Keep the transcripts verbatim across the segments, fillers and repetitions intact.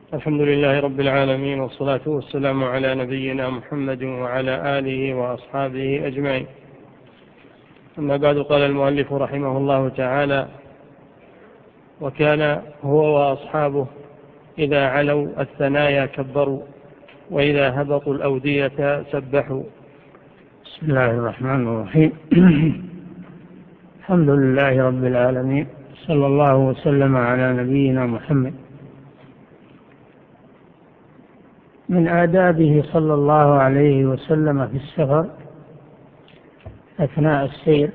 الحمد لله رب العالمين، والصلاة والسلام على نبينا محمد وعلى آله وأصحابه أجمعين. أما بعد، قال المؤلف رحمه الله تعالى: وكان هو وأصحابه إذا علوا الثنايا كبروا، وإذا هبطوا الأودية سبحوا. بسم الله الرحمن الرحيم. الحمد لله رب العالمين، صلى الله وسلم على نبينا محمد. من آدابه صلى الله عليه وسلم في السفر أثناء السير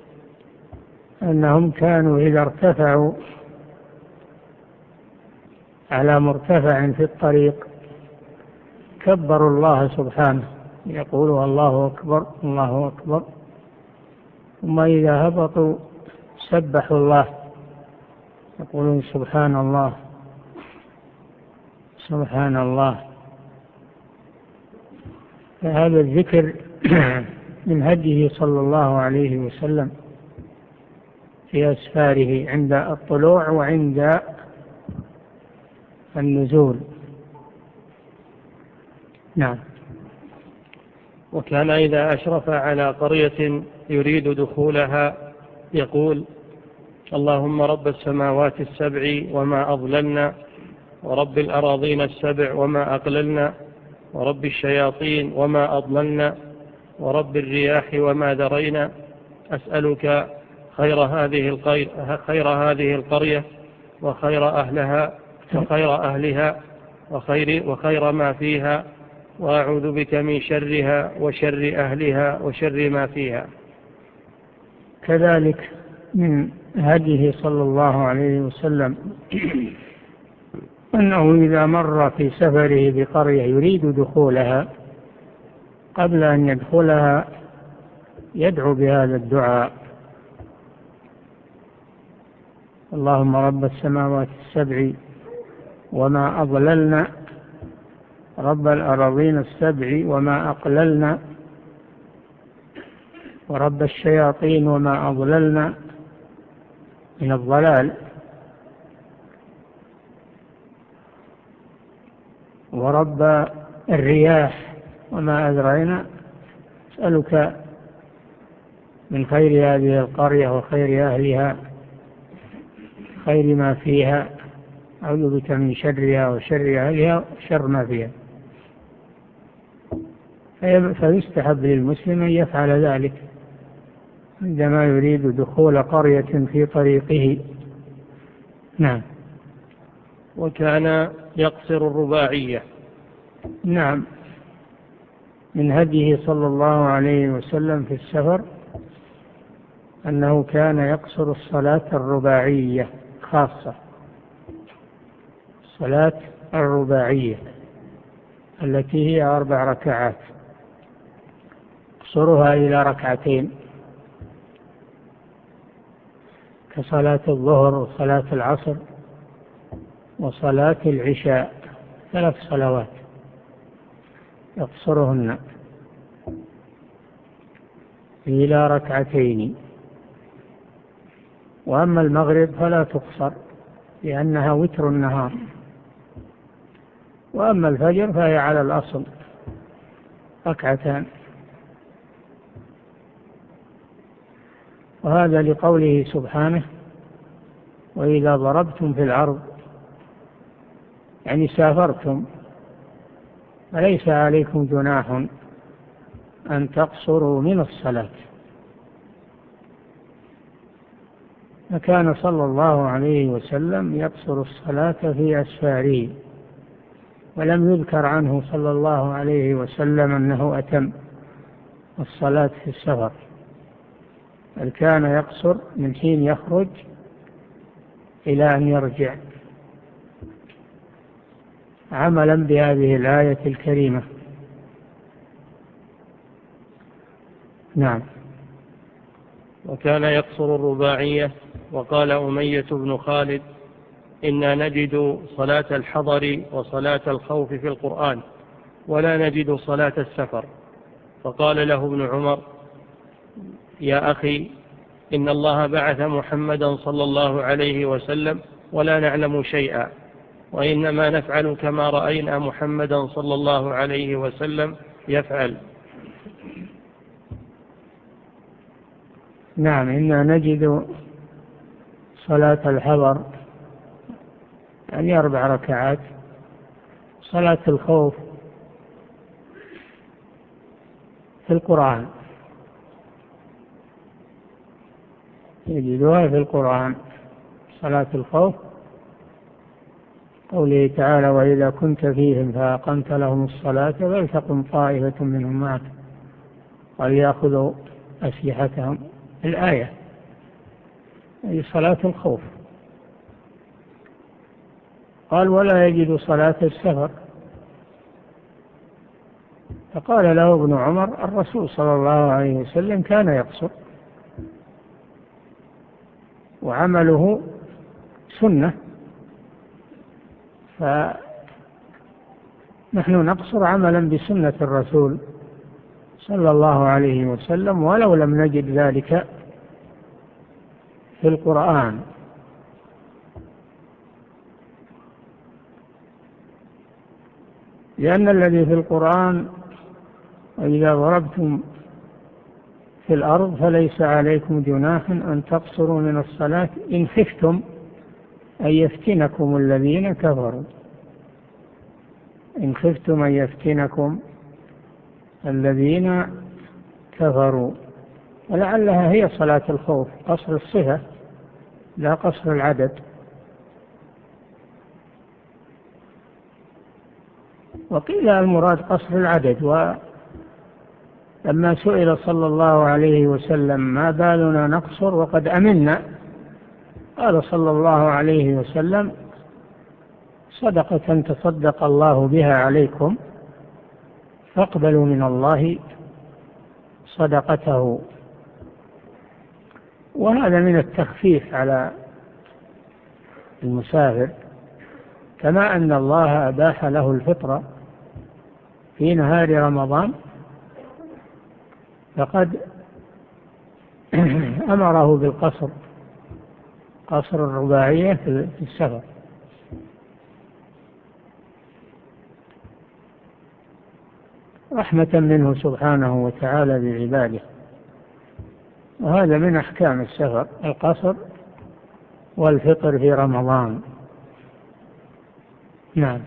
أنهم كانوا إذا ارتفعوا على مرتفع في الطريق كبروا الله سبحانه، يقولوا الله أكبر الله أكبر، ثم إذا هبطوا سبحوا الله، يقولون سبحان الله سبحان الله. فهذا الذكر من هديه صلى الله عليه وسلم في أسفاره عند الطلوع وعند النزول. نعم. وكان إذا أشرف على قرية يريد دخولها يقول: اللهم رب السماوات السبع وما أضللنا، ورب الأراضين السبع وما أقللنا، ورب الشياطين وما أضللنا، ورب الرياح وما درينا، أسألك خير هذه القرية خير هذه القرية وخير أهلها وخير أهلها وخير, وخير ما فيها، وأعوذ بك من شرها وشر أهلها وشر ما فيها. كذلك من هديه صلى الله عليه وسلم أنه إذا مر في سفره بقرية يريد دخولها قبل أن يدخلها يدعو بهذا الدعاء: اللهم رب السماوات السبع وما أضللنا، رب الأراضين السبع وما أقللنا، ورب الشياطين وما أضللنا من الضلال، ورب الرياح وما أدرينا، أسألك من خير هذه القرية وخير أهلها خير ما فيها، أعوذ بك من شرها وشر أهلها وشر ما فيها. فيستحب للمسلم أن يفعل ذلك عندما يريد دخول قرية في طريقه. نعم. وكان يقصر الرباعية. نعم، من هديه صلى الله عليه وسلم في السفر أنه كان يقصر الصلاة الرباعية خاصة، الصلاة الرباعية التي هي أربع ركعات يقصرها إلى ركعتين، كصلاة الظهر وصلاة العصر وصلاة العشاء، ثلاث صلوات يقصرهن إلى ركعتين. وأما المغرب فلا تقصر لأنها وتر النهار، وأما الفجر فهي على الأصل ركعتان. وهذا لقوله سبحانه: وإذا ضربتم في الأرض، يعني سافرتم، فليس عليكم جناح أن تقصروا من الصلاة. فكان صلى الله عليه وسلم يقصر الصلاة في أسفاره، ولم يذكر عنه صلى الله عليه وسلم أنه أتم الصلاة في السفر، بل كان يقصر من حين يخرج إلى أن يرجع، عملا بهذه الآية الكريمة. نعم. وكان يقصر الرباعية. وقال أمية بن خالد: إنا نجد صلاة الحضر وصلاة الخوف في القرآن، ولا نجد صلاة السفر. فقال له ابن عمر: يا أخي، إن الله بعث محمدا صلى الله عليه وسلم ولا نعلم شيئا، وإنما نفعل كما رأينا محمدا صلى الله عليه وسلم يفعل. نعم، إنا نجد صلاة الحضر يعني أربع ركعات. صلاة الخوف في القرآن، يجدها في القرآن صلاة الخوف، قوله تعالى: وإذا كنت فيهم فأقمت لهم الصلاة فلتقم طائفة منهم معك وليأخذوا أسلحتهم. الآية هي صلاة الخوف. قال: ولا يجد صلاة السفر. فقال له ابن عمر: الرسول صلى الله عليه وسلم كان يقصر، وعمله سنة، فنحن نقصر عملا بسنة الرسول صلى الله عليه وسلم ولو لم نجد ذلك في القرآن. لأن الذي في القرآن: وإذا ضربتم في الأرض فليس عليكم جناح أن تقصروا من الصلاة إن خفتم أن يفتنكم الذين كفروا. إن خفتم أن يفتنكم الذين كفروا. ولعلها هي صلاة الخوف، قصر الصفة لا قصر العدد. وقيل المراد قصر العدد. ولما سئل صلى الله عليه وسلم: ما بالنا نقصر وقد أمنا؟ قال صلى الله عليه وسلم: صدقة تصدق الله بها عليكم فاقبلوا من الله صدقته. وهذا من التخفيف على المسافر، كما أن الله أباح له الفطر في نهار رمضان، فقد أمره بالقصر، قصر الرباعية في السفر. رحمة منه سبحانه وتعالى بعباده. وهذا من أحكام السفر: القصر والفطر في رمضان. نعم.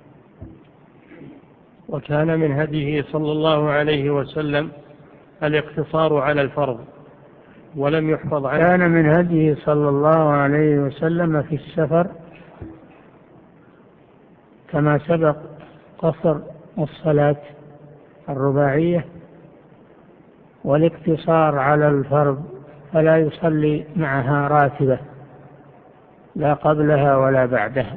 وكان من هديه صلى الله عليه وسلم الاقتصار على الفرض ولم يحفظ عنه. كان من هديه صلى الله عليه وسلم في السفر كما سبق قصر الصلاة الرباعية والاقتصار على الفرض، فلا يصلي معها راتبة لا قبلها ولا بعدها،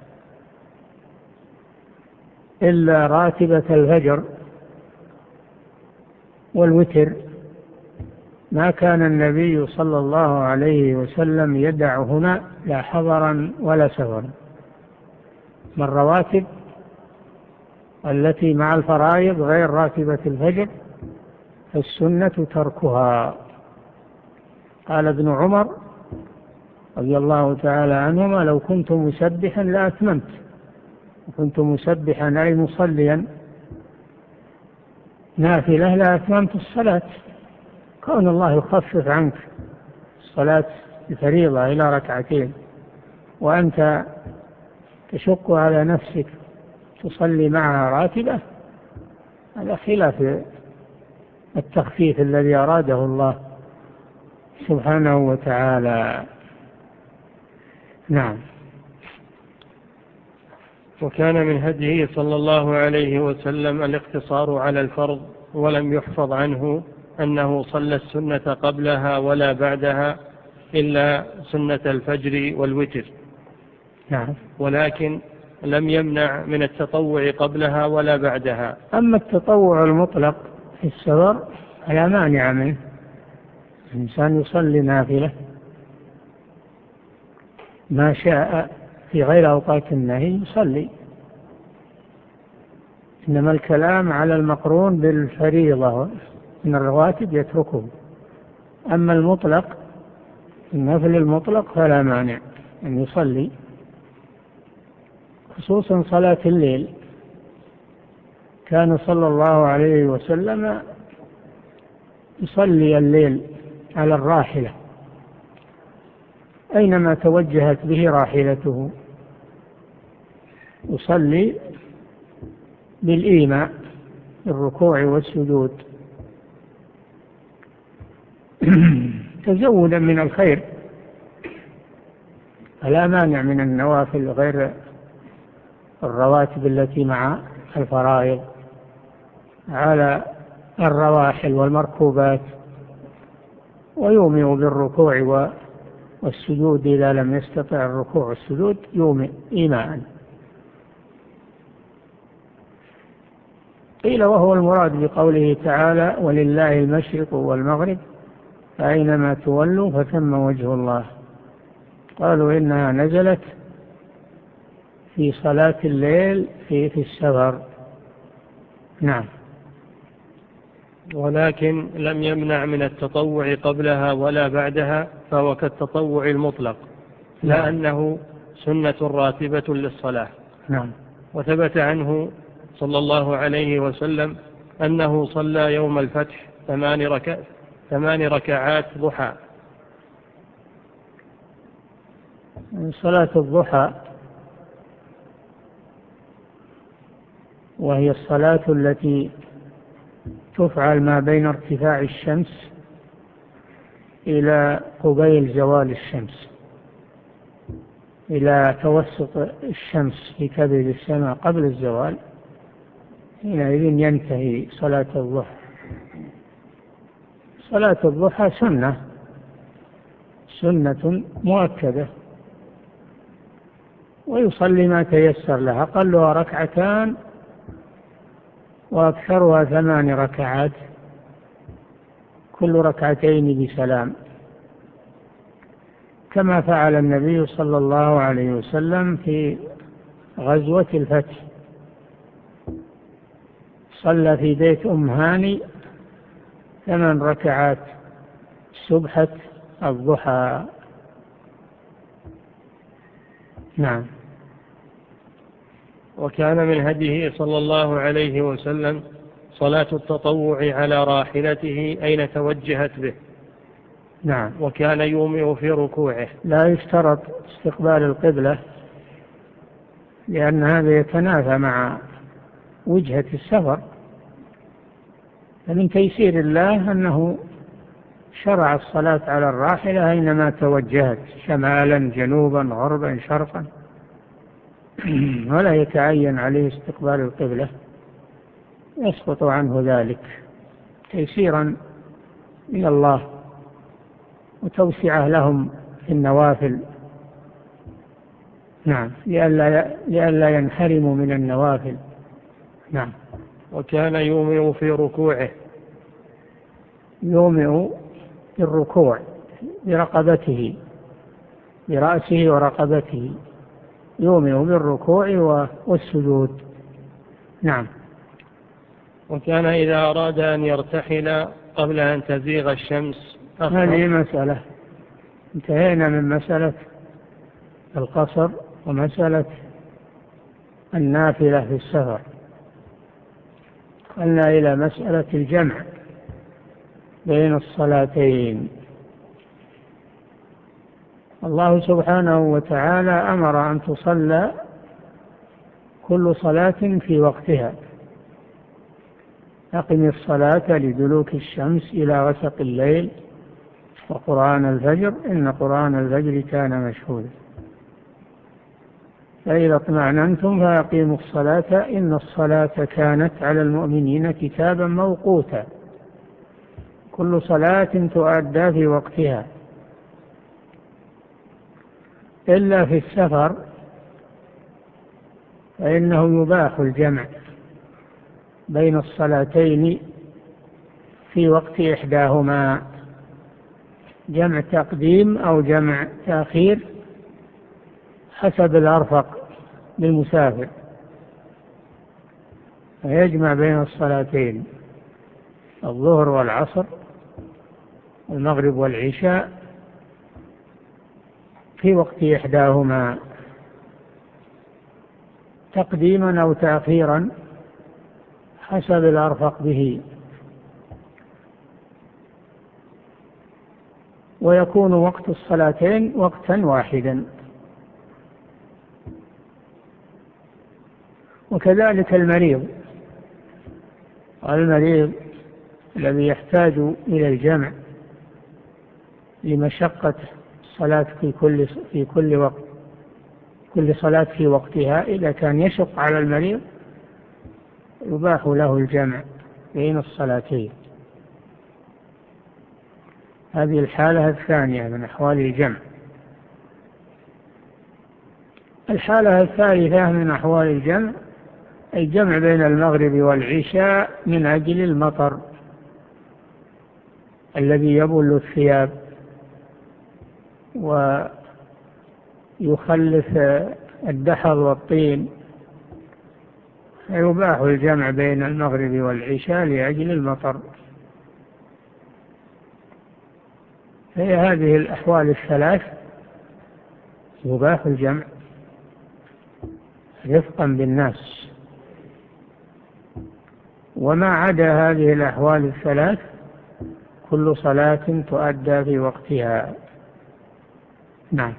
إلا راتبة الفجر والوتر. ما كان النبي صلى الله عليه وسلم يدعهما لا حضرا ولا سفرا. من الرواتب التي مع الفرائض غير راتبة الفجر فالسنة تركها. قال ابن عمر رضي الله تعالى عنهما: لو كنت مسبحا لأتممت. وكنت مسبحا أي مصليا نافلة لأتممت الصلاة. كون الله يخفف عنك الصلاة الفريضة إلى ركعتين وأنت تشق على نفسك تصلي معها راتبة، هذا خلاف التخفيف الذي أراده الله سبحانه وتعالى. نعم. وكان من هديه صلى الله عليه وسلم الاقتصار على الفرض ولم يحفظ عنه أنه صلى السنة قبلها ولا بعدها إلا سنة الفجر والوتر. نعم. ولكن لم يمنع من التطوع قبلها ولا بعدها. أما التطوع المطلق في السفر فلا مانع منه. الإنسان يصلي نافلة ما شاء في غير أوقات النهي يصلي، إنما الكلام على المقرون بالفريضة من الرواتب يتركه. أما المطلق النفل المطلق فلا مانع أن يصلي. خصوصا صلاة الليل. كان صلى الله عليه وسلم يصلي الليل على الراحلة أينما توجهت به راحلته، يصلي بالإيماء الركوع والسجود تزودا من الخير. فلا مانع من النوافل غير الرواتب التي مع الفرائض على الرواحل والمركوبات، ويومئ بالركوع والسجود إذا لم يستطع الركوع والسجود يومئ إيماء. قيل وهو المراد بقوله تعالى ولله المشرق والمغرب فأينما تولوا فثم وجه الله. قالوا إنها نزلت في صلاة الليل في, في السفر. نعم. ولكن لم يمنع من التطوع قبلها ولا بعدها، فهو كالتطوع المطلق لا أنه سنة راتبة للصلاة. نعم. وثبت عنه صلى الله عليه وسلم أنه صلى يوم الفتح ثمان, ركع ثمان ركعات ضحى. صلاة الضحى وهي الصلاة التي تفعل ما بين ارتفاع الشمس إلى قبيل زوال الشمس، إلى توسط الشمس في كبد السماء قبل الزوال، حينئذ ينتهي صلاة الضحى. صلاة الضحى سنة سنة مؤكدة، ويصلي ما تيسر لها، أقلها ركعتان وأكثرها ثمان ركعات، كل ركعتين بسلام، كما فعل النبي صلى الله عليه وسلم في غزوة الفتح. صلى في بيت أم هاني ثمان ركعات سبحة الضحى. نعم. وكان من هديه صلى الله عليه وسلم صلاة التطوع على راحلته أين توجهت به. نعم. وكان يومئ في ركوعه. لا يشترط استقبال القبلة، لأن هذا يتنافى مع وجهة السفر. فمن تيسير الله أنه شرع الصلاة على الراحلة أينما توجهت، شمالا جنوبا غربا شرقا، ولا يتعين عليه استقبال القبلة، يسقط عنه ذلك تيسيرا من الله وتوسعة لهم في النوافل. نعم. لئلا لئلا ينحرموا من النوافل. نعم. وكان يومئ في ركوعه. يومئ في الركوع برقبته، برأسه ورقبته، يومئ بالركوع والسجود. نعم. وكان إذا أراد أن يرتحل قبل أن تزيغ الشمس أخر. هذه مسألة، انتهينا من مسألة القصر ومسألة النافلة في السفر، قلنا إلى مسألة الجمع بين الصلاتين. الله سبحانه وتعالى أمر أن تصلى كل صلاة في وقتها. أقم الصلاة لدلوك الشمس إلى غسق الليل وقرآن الفجر إن قرآن الفجر كان مشهودا. فإذا اطمأننتم فأقيموا الصلاة إن الصلاة كانت على المؤمنين كتابا موقوتا. كل صلاة تؤدى في وقتها، إلا في السفر فإنه يباح الجمع بين الصلاتين في وقت إحداهما، جمع تقديم أو جمع تأخير حسب الأرفق للمسافر، فيجمع بين الصلاتين الظهر والعصر والمغرب والعشاء في وقت إحداهما. تقديما أو تأخيرا حسب الأرفق به، ويكون وقت الصلاتين وقتا واحدا. وكذلك المريض المريض الذي يحتاج إلى الجمع لمشقة الصلاة في كل في كل وقت كل صلاة في وقتها، إذا كان يشق على المريض يباح له الجمع بين الصلاتين. هذه الحالة الثانية من أحوال الجمع. الحالة الثالثة من أحوال الجمع الجمع بين المغرب والعشاء من أجل المطر الذي يبل الثياب ويخلف الدحر والطين، فيباح الجمع بين المغرب والعشاء لأجل المطر. في هذه الأحوال الثلاث يباح الجمع رفقا بالناس. وما عدا هذه الأحوال الثلاث كل صلاة تؤدى في وقتها. نعم.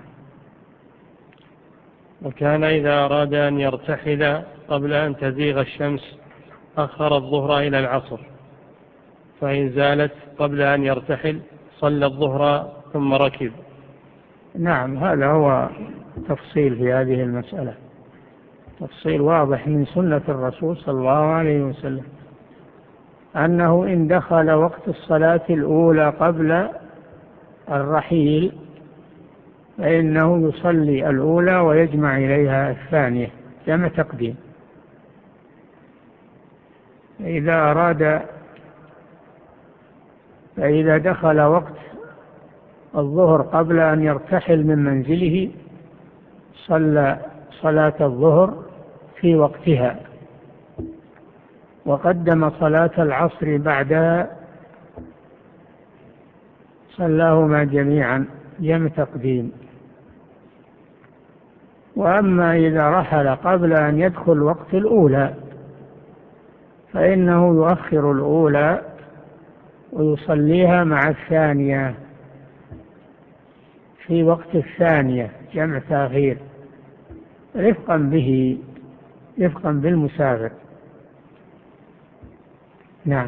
وكان إذا أراد أن يرتحل قبل أن تزيغ الشمس أخر الظهر إلى العصر، فإن زالت قبل أن يرتحل صلى الظهر ثم ركب. نعم، هذا هو تفصيل في هذه المسألة، تفصيل واضح من سنة الرسول صلى الله عليه وسلم، أنه إن دخل وقت الصلاة الأولى قبل الرحيل فإنه يصلي الأولى ويجمع إليها الثانية جمع تقديم. إذا أراد فإذا دخل وقت الظهر قبل أن يرتحل من منزله صلى صلاة الظهر في وقتها وقدم صلاة العصر بعدها، صلاهما جميعا جمع تقديم. وأما إذا رحل قبل أن يدخل وقت الأولى فإنه يؤخر الأولى ويصليها مع الثانية في وقت الثانية جمع تأخير رفقا به رفقا بالمسافر. نعم.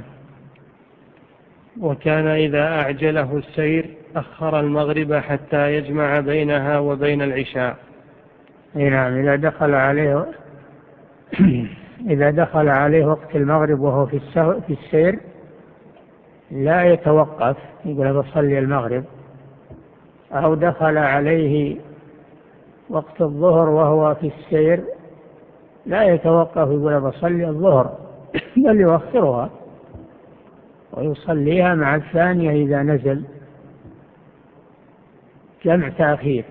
وكان إذا أعجله السير أخر المغرب حتى يجمع بينها وبين العشاء. نعم، إذا دخل عليه إذا دخل عليه وقت المغرب وهو في في السير لا يتوقف يقول بصلي المغرب، أو دخل عليه وقت الظهر وهو في السير لا يتوقف يقول بصلي الظهر، بل يؤخرها ويصليها مع الثانية إذا نزل جمع تأخير.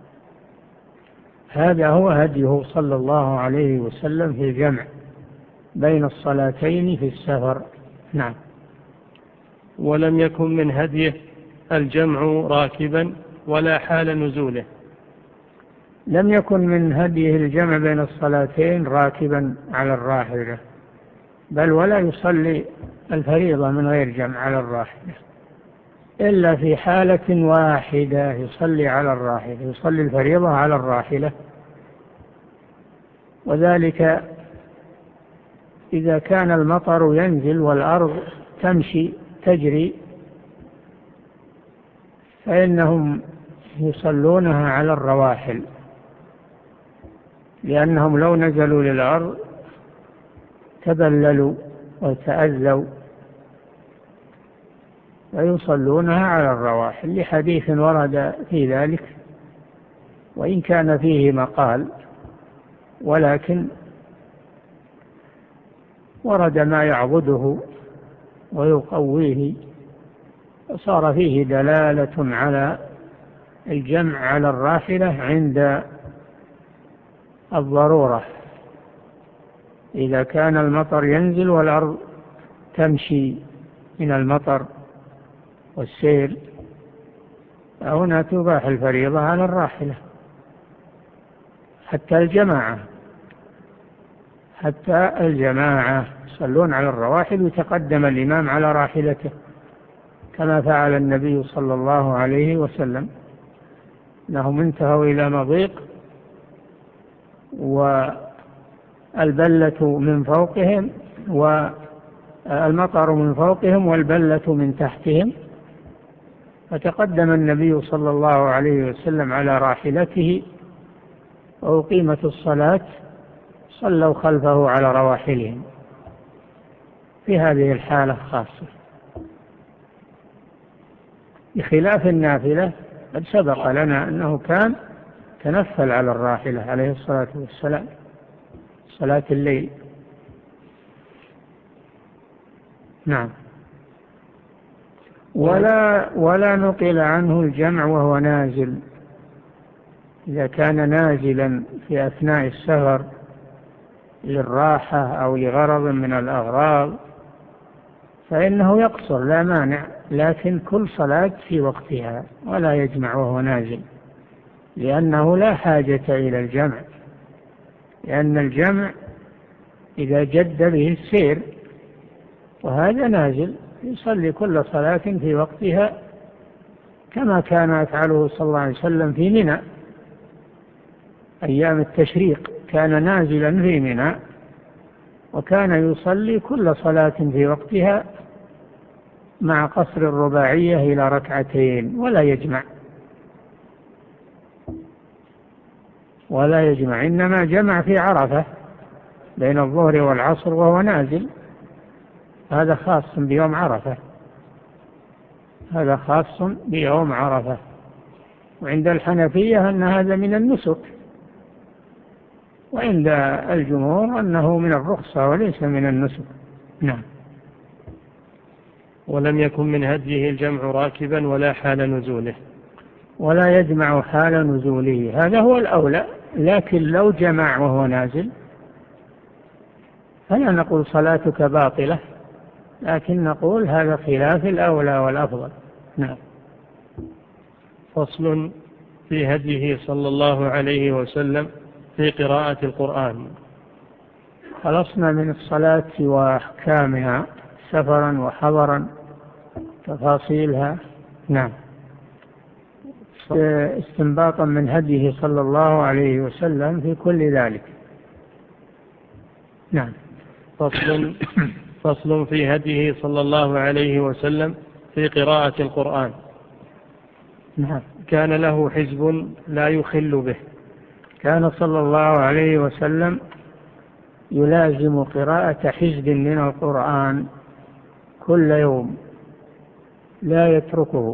هذا هو هديه صلى الله عليه وسلم في الجمع بين الصلاتين في السفر. نعم. ولم يكن من هديه الجمع راكبا ولا حال نزوله. لم يكن من هديه الجمع بين الصلاتين راكبا على الراحلة، بل ولا يصلي الفريضة من غير جمع على الراحلة إلا في حالة واحدة، يصلي على الراحلة، يصلي الفريضة على الراحلة، وذلك إذا كان المطر ينزل والأرض تمشي تجري فإنهم يصلونها على الرواحل، لأنهم لو نزلوا للأرض تبللوا وتأذوا، ويصلونها على الرواحل لحديث ورد في ذلك وإن كان فيه مقال، ولكن ورد ما يعبده ويقويه، وصار فيه دلالة على الجمع على الراحلة عند الضرورة، إذا كان المطر ينزل والأرض تمشي من المطر والسيل فهنا تباح الفريضة على الراحلة حتى الجماعة. حتى الجماعة يصلون على الرواحل ويتقدم الإمام على راحلته كما فعل النبي صلى الله عليه وسلم، أنهم انتهوا إلى مضيق والبلة من فوقهم والمطر من فوقهم والبلة من تحتهم، فتقدم النبي صلى الله عليه وسلم على راحلته وأقيمت الصلاة، صلوا خلفه على رواحلهم في هذه الحالة خاصة، بخلاف النافلة. قد سبق لنا أنه كان تنفل على الراحلة عليه الصلاة والسلام صلاة الليل. نعم. ولا, ولا نقل عنه الجمع وهو نازل، إذا كان نازلا في أثناء السفر للراحة أو لغرض من الأغراض فإنه يقصر لا مانع، لكن كل صلاة في وقتها ولا يجمع وهو نازل، لأنه لا حاجة إلى الجمع، لأن الجمع إذا جد به السير، وهذا نازل يصلي كل صلاة في وقتها كما كان يفعله صلى الله عليه وسلم في منى أيام التشريق، كان نازلا في منى وكان يصلي كل صلاة في وقتها مع قصر الرباعية إلى ركعتين ولا يجمع ولا يجمع إنما جمع في عرفة بين الظهر والعصر وهو نازل، هذا خاص بيوم عرفة، هذا خاص بيوم عرفة. وعند الحنفية أن هذا من النسك، وعند الجمهور أنه من الرخصة وليس من النسك. نعم. ولم يكن من هديه الجمع راكبا ولا حال نزوله، ولا يجمع حال نزوله، هذا هو الأولى، لكن لو جمع وهو نازل فلا نقول صلاتك باطلة، لكن نقول هذا خلاف الأولى والأفضل. نعم. فصل في هديه صلى الله عليه وسلم في قراءة القرآن. خلصنا من الصلاة وأحكامها سفرا وحضرا تفاصيلها. نعم. استنباطا من هديه صلى الله عليه وسلم في كل ذلك. نعم. فصل فصل في هديه صلى الله عليه وسلم في قراءة القرآن. نعم. كان له حزب لا يخل به. كان صلى الله عليه وسلم يلازم قراءة حزب من القرآن كل يوم لا يتركه،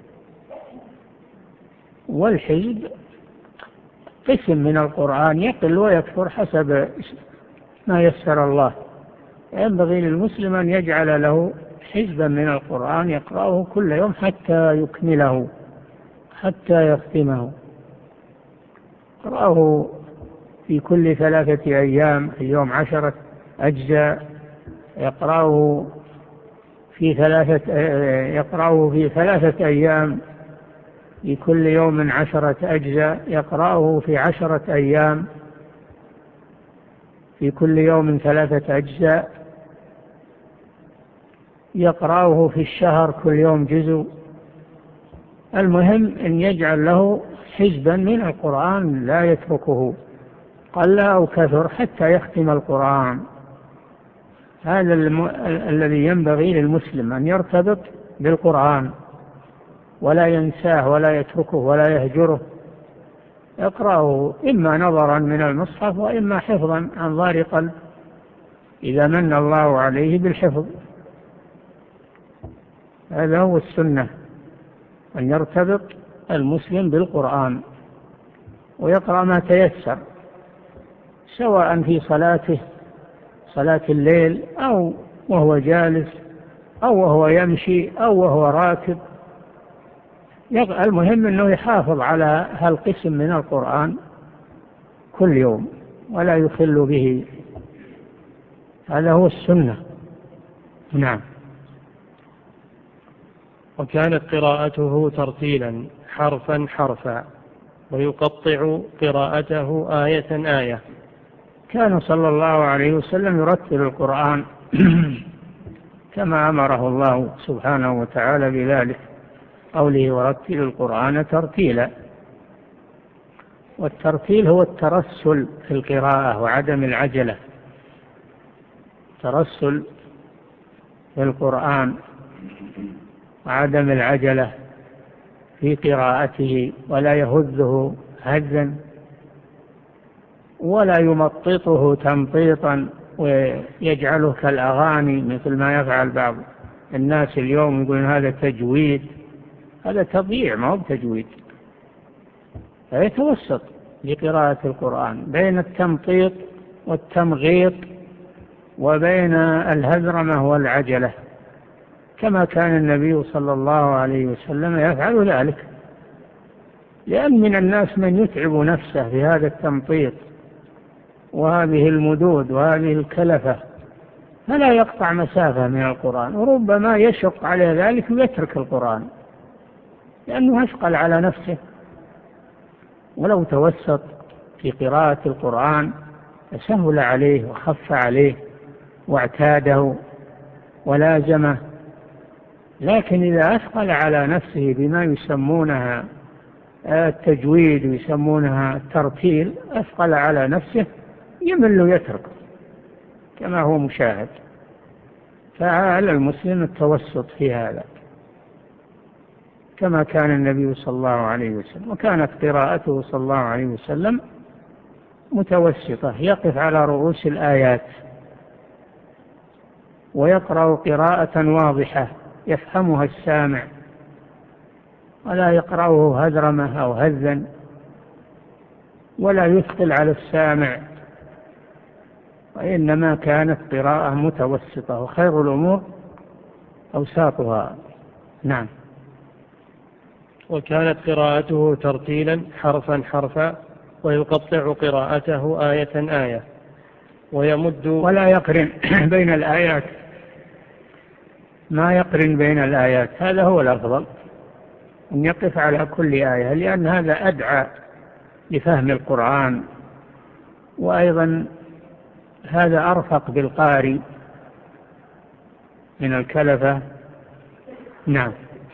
والحزب قسم من القرآن يقل ويكثر حسب ما يسر الله، ينبغي للمسلم أن يجعل له حزبا من القرآن يقرأه كل يوم حتى يكمله حتى يختمه، يقرأه في كل ثلاثة أيام، في يوم عشرة أجزاء، يقرأه في ثلاثة يقرأه في ثلاثة أيام، في كل يوم عشرة أجزاء، يقرأه في عشرة أيام، في كل يوم ثلاثة أجزاء، يقرأه في الشهر كل يوم جزء. المهم أن يجعل له حزبا من القرآن لا يتركه قل أو كثر حتى يختم القرآن. هذا الم... الذي ينبغي للمسلم أن يرتبط بالقرآن ولا ينساه ولا يتركه ولا يهجره، يقرأه إما نظرا من المصحف وإما حفظا عن ظهر قلب إذا من الله عليه بالحفظ. هذا هو السنة، أن يرتبط المسلم بالقرآن ويقرأ ما تيسر، سواء في صلاته صلاة الليل أو وهو جالس أو وهو يمشي أو وهو راكب، المهم أنه يحافظ على هالقسم من القرآن كل يوم ولا يخل به، هذا هو السنة. نعم. وكانت قراءته ترتيلا حرفا حرفا، ويقطع قراءته آية آية. كان صلى الله عليه وسلم يرتل القرآن كما أمره الله سبحانه وتعالى بذلك، قوله ورتل القرآن ترتيلا. والترتيل هو الترسل في القراءة وعدم العجلة، ترسل في القرآن وعدم العجلة في قراءته، ولا يهزه هزا ولا يمططه تمطيطا ويجعله كالأغاني مثل ما يفعل بعض الناس اليوم، يقولون هذا تجويد. هذا تضييع، ما هو تجويد. فيتوسط لقراءة القرآن بين التمطيط والتمغيط وبين الهذرمة والعجلة، كما كان النبي صلى الله عليه وسلم يفعل ذلك. لأن من الناس من يتعب نفسه في هذا التمطيط وهذه المدود وهذه الكلفة، فلا يقطع مسافة من القرآن، وربما يشق على ذلك ويترك القرآن لأنه أثقل على نفسه. ولو توسط في قراءة القرآن فسهل عليه وخف عليه واعتاده ولازمه. لكن إذا أثقل على نفسه بما يسمونها التجويد ويسمونها الترتيل، أثقل على نفسه يمل ويترك كما هو مشاهد. فعلى المسلم التوسط في هذا كما كان النبي صلى الله عليه وسلم. وكانت قراءته صلى الله عليه وسلم متوسطة، يقف على رؤوس الآيات ويقرأ قراءة واضحة يفهمها السامع، ولا يقرأه هذرمة أو هزا، ولا يثقل على السامع، وإنما كانت قراءة متوسطة، وخير الأمور أوساطها. نعم. وكانت قراءته ترتيلا حرفا حرفا، ويقطع قراءته آية آية، ويمد ولا يقرن بين الآيات، ما يقرن بين الآيات. هذا هو الأفضل، أن يقف على كل آية، لأن هذا أدعى لفهم القرآن، وأيضا هذا أرفق بالقارئ من الكلفة. نعم.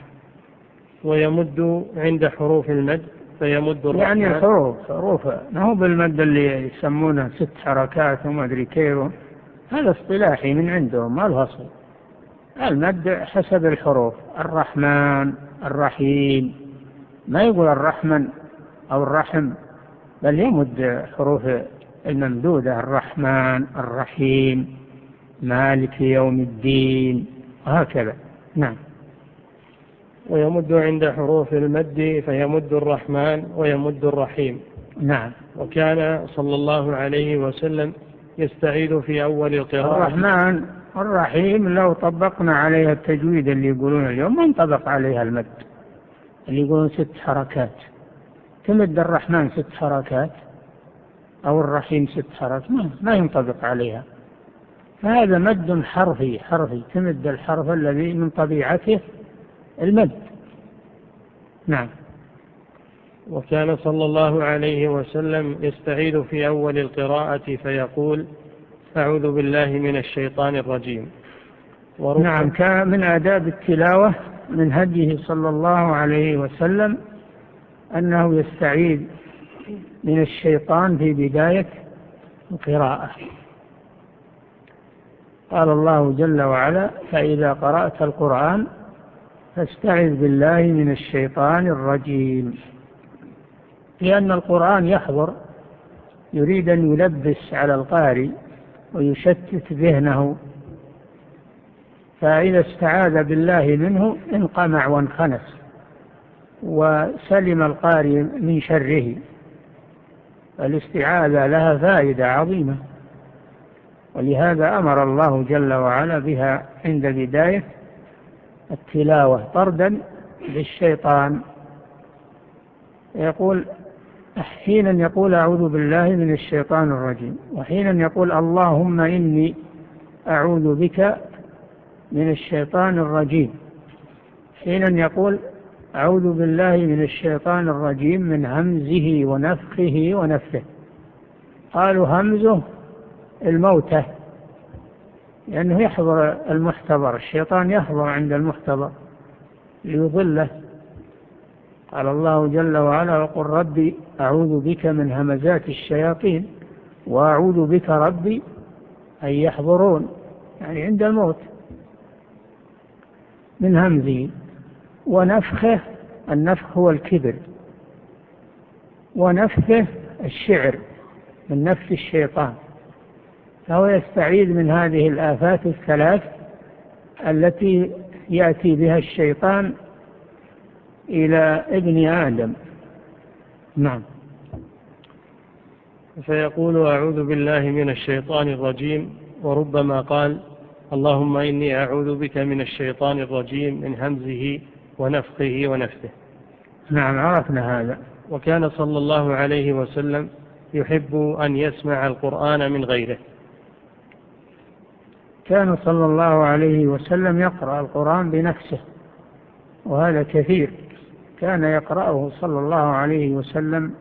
ويمد عند حروف المد فيمد الرحمن، يعني الحروف حروف ما هو بالمد اللي يسمونه ست حركات وما أدري كيف، هذا اصطلاحي من عندهم، ما له أصل. المد حسب الحروف، الرحمن الرحيم، ما يقول الرحمن أو الرحم، بل يمد حروف الممدودة، الرحمن الرحيم مالك يوم الدين، وهكذا. نعم. ويمد عند حروف المد فيمد الرحمن ويمد الرحيم. نعم. وكان صلى الله عليه وسلم يستعيذ في أول القراءة. الرحمن الرحيم لو طبقنا عليها التجويد اللي يقولون اليوم ما انطبق عليها المد، اللي يقولون ست حركات. تمد الرحمن ست حركات أو الرحيم ست حركات، ما, ما ينطبق عليها. فهذا مد حرفي حرفي، تمد الحرف الذي من طبيعته المد. نعم. وكان صلى الله عليه وسلم يستعيذ في أول القراءة فيقول أعوذ بالله من الشيطان الرجيم. نعم. كان من آداب التلاوة من هديه صلى الله عليه وسلم أنه يستعيذ من الشيطان في بداية القراءة. قال الله جل وعلا فإذا قرأت القرآن فاستعذ بالله من الشيطان الرجيم، لأن القرآن يحضر يريد أن يلبس على القارئ ويشتت ذهنه، فإذا استعاذ بالله منه انقمع وانخنس وسلم القارئ من شره. الاستعاذة لها فائدة عظيمة، ولهذا أمر الله جل وعلا بها عند بداية التلاوة طردا للشيطان. يقول حينا يقول أعوذ بالله من الشيطان الرجيم، وحينا يقول اللهم إني أعوذ بك من الشيطان الرجيم. حينا يقول أعوذ بالله من الشيطان الرجيم من همزه ونفخه ونفثه. قالوا همزه الموتى، لأنه يحضر المحتضر، الشيطان يحضر عند المحتضر ليضله. قال الله جل وعلا: وقل ربي أعوذ بك من همزات الشياطين وأعوذ بك ربي أن يحضرون، يعني عند الموت، من همزه ونفخه. النفخ هو الكبر، ونفخه الشعر من نفس الشيطان، فهو يستعيذ من هذه الآفات الثلاث التي يأتي بها الشيطان إلى ابن آدم. نعم. فيقول: أعوذ بالله من الشيطان الرجيم، وربما قال: اللهم إني أعوذ بك من الشيطان الرجيم من همزه ونفخه ونفثه. نعم، عرفنا هذا. وكان صلى الله عليه وسلم يحب أن يسمع القرآن من غيره. كان صلى الله عليه وسلم يقرأ القرآن بنفسه، وهذا كثير. كان يقرأه صلى الله عليه وسلم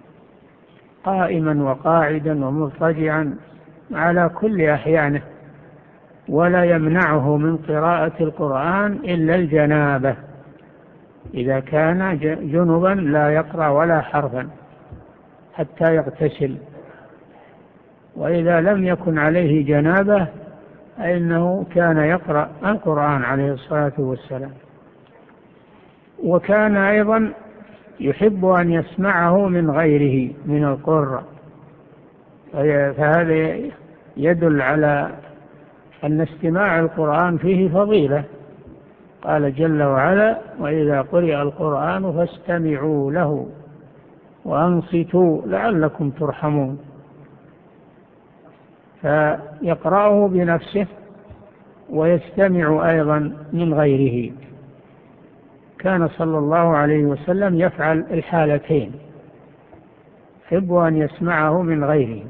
قائما وقاعدا ومضطجعا على كل أحيانه، ولا يمنعه من قراءة القرآن إلا الجنابة. إذا كان جنبا لا يقرأ ولا حرفا حتى يغتسل، وإذا لم يكن عليه جنابة فإنه كان يقرأ القرآن عليه الصلاة والسلام. وكان أيضا يحب أن يسمعه من غيره من القراء، فهذا يدل على أن استماع القرآن فيه فضيلة. قال جل وعلا: وإذا قرئ القرآن فاستمعوا له وأنصتوا لعلكم ترحمون. فيقرأه بنفسه ويستمع أيضا من غيره. كان صلى الله عليه وسلم يفعل الحالتين، يحب أن يسمعه من غيره.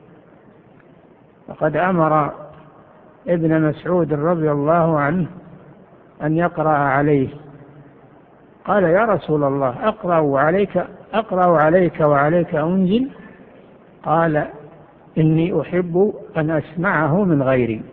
وقد أمر ابن مسعود رضي الله عنه أن يقرأ عليه، قال: يا رسول الله، أقرأ عليك أقرأ عليك وعليك أنزل؟ قال: إني أحب أن أسمعه من غيري.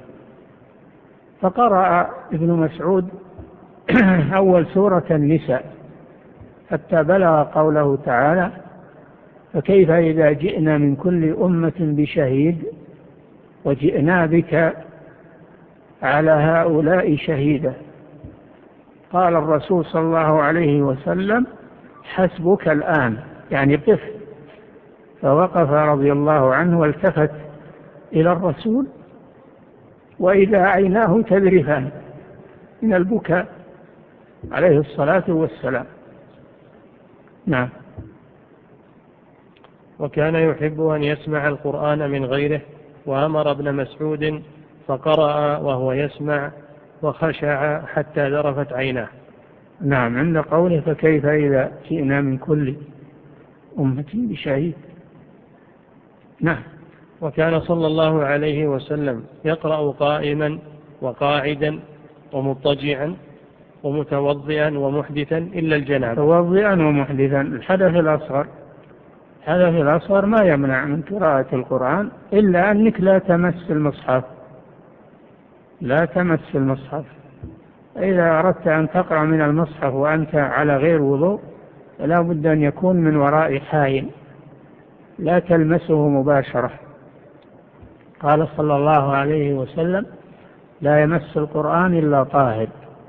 فقرأ ابن مسعود أول سورة النساء حتى بلغ قوله تعالى: فكيف إذا جئنا من كل أمة بشهيد وجئنا بك على هؤلاء شهيدا. قال الرسول صلى الله عليه وسلم: حسبك الآن، يعني قف. فوقف رضي الله عنه والتفت إلى الرسول وإذا عيناه تذرفان من البكاء عليه الصلاة والسلام. نعم. وكان يحب أن يسمع القرآن من غيره، وأمر ابن مسعود فقرأ وهو يسمع وخشع حتى ذرفت عيناه. نعم، عند قوله: فكيف إذا جئنا من كل أمة بشهيد. نعم. وكان صلى الله عليه وسلم يقرأ قائما وقاعدا ومضطجعا ومتوضئا ومحدثا إلا الجنابة. متوضئا ومحدثا، الحدث الأصغر. الحدث الأصغر ما يمنع من قراءة القرآن إلا أنك لا تمس المصحف، لا تمس المصحف. إذا أردت أن تقرأ من المصحف وأنت على غير وضوء فلا بد أن يكون من وراء حائل، لا تلمسه مباشرة. قال صلى الله عليه وسلم: لا يمس القرآن إلا طاهر.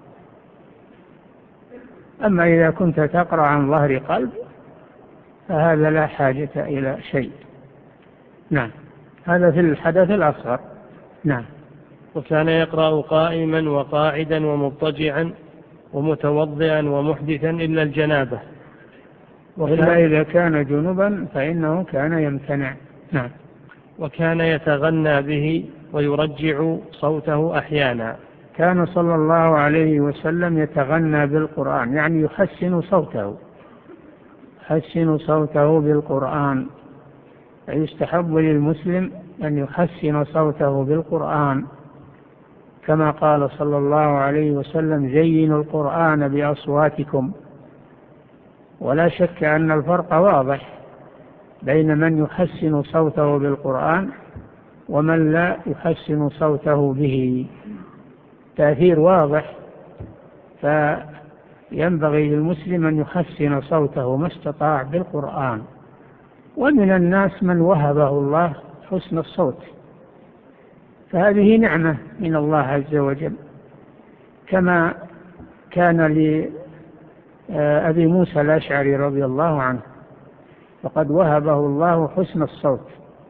أما إذا كنت تقرأ عن ظهر قلب فهذا لا حاجة إلى شيء. نعم، هذا في الحدث الأصغر. نعم. وكان يقرأ قائما وقاعدا ومضطجعا ومتوضئا ومحدثا إلا الجنابة، وإلا إذا كان جنبا فإنه كان يمتنع. نعم. وكان يتغنى به ويرجع صوته أحيانا. كان صلى الله عليه وسلم يتغنى بالقرآن، يعني يحسن صوته، يحسن صوته بالقرآن. يستحب للمسلم أن يحسن صوته بالقرآن، كما قال صلى الله عليه وسلم: زينوا القرآن بأصواتكم. ولا شك أن الفرق واضح بين من يحسن صوته بالقرآن ومن لا يحسن صوته به. تأثير واضح، فينبغي للمسلم أن يحسن صوته ما استطاع بالقرآن. ومن الناس من وهبه الله حسن الصوت، فهذه نعمة من الله عز وجل، كما كان لأبي موسى الأشعري رضي الله عنه، فقد وهبه الله حسن الصوت،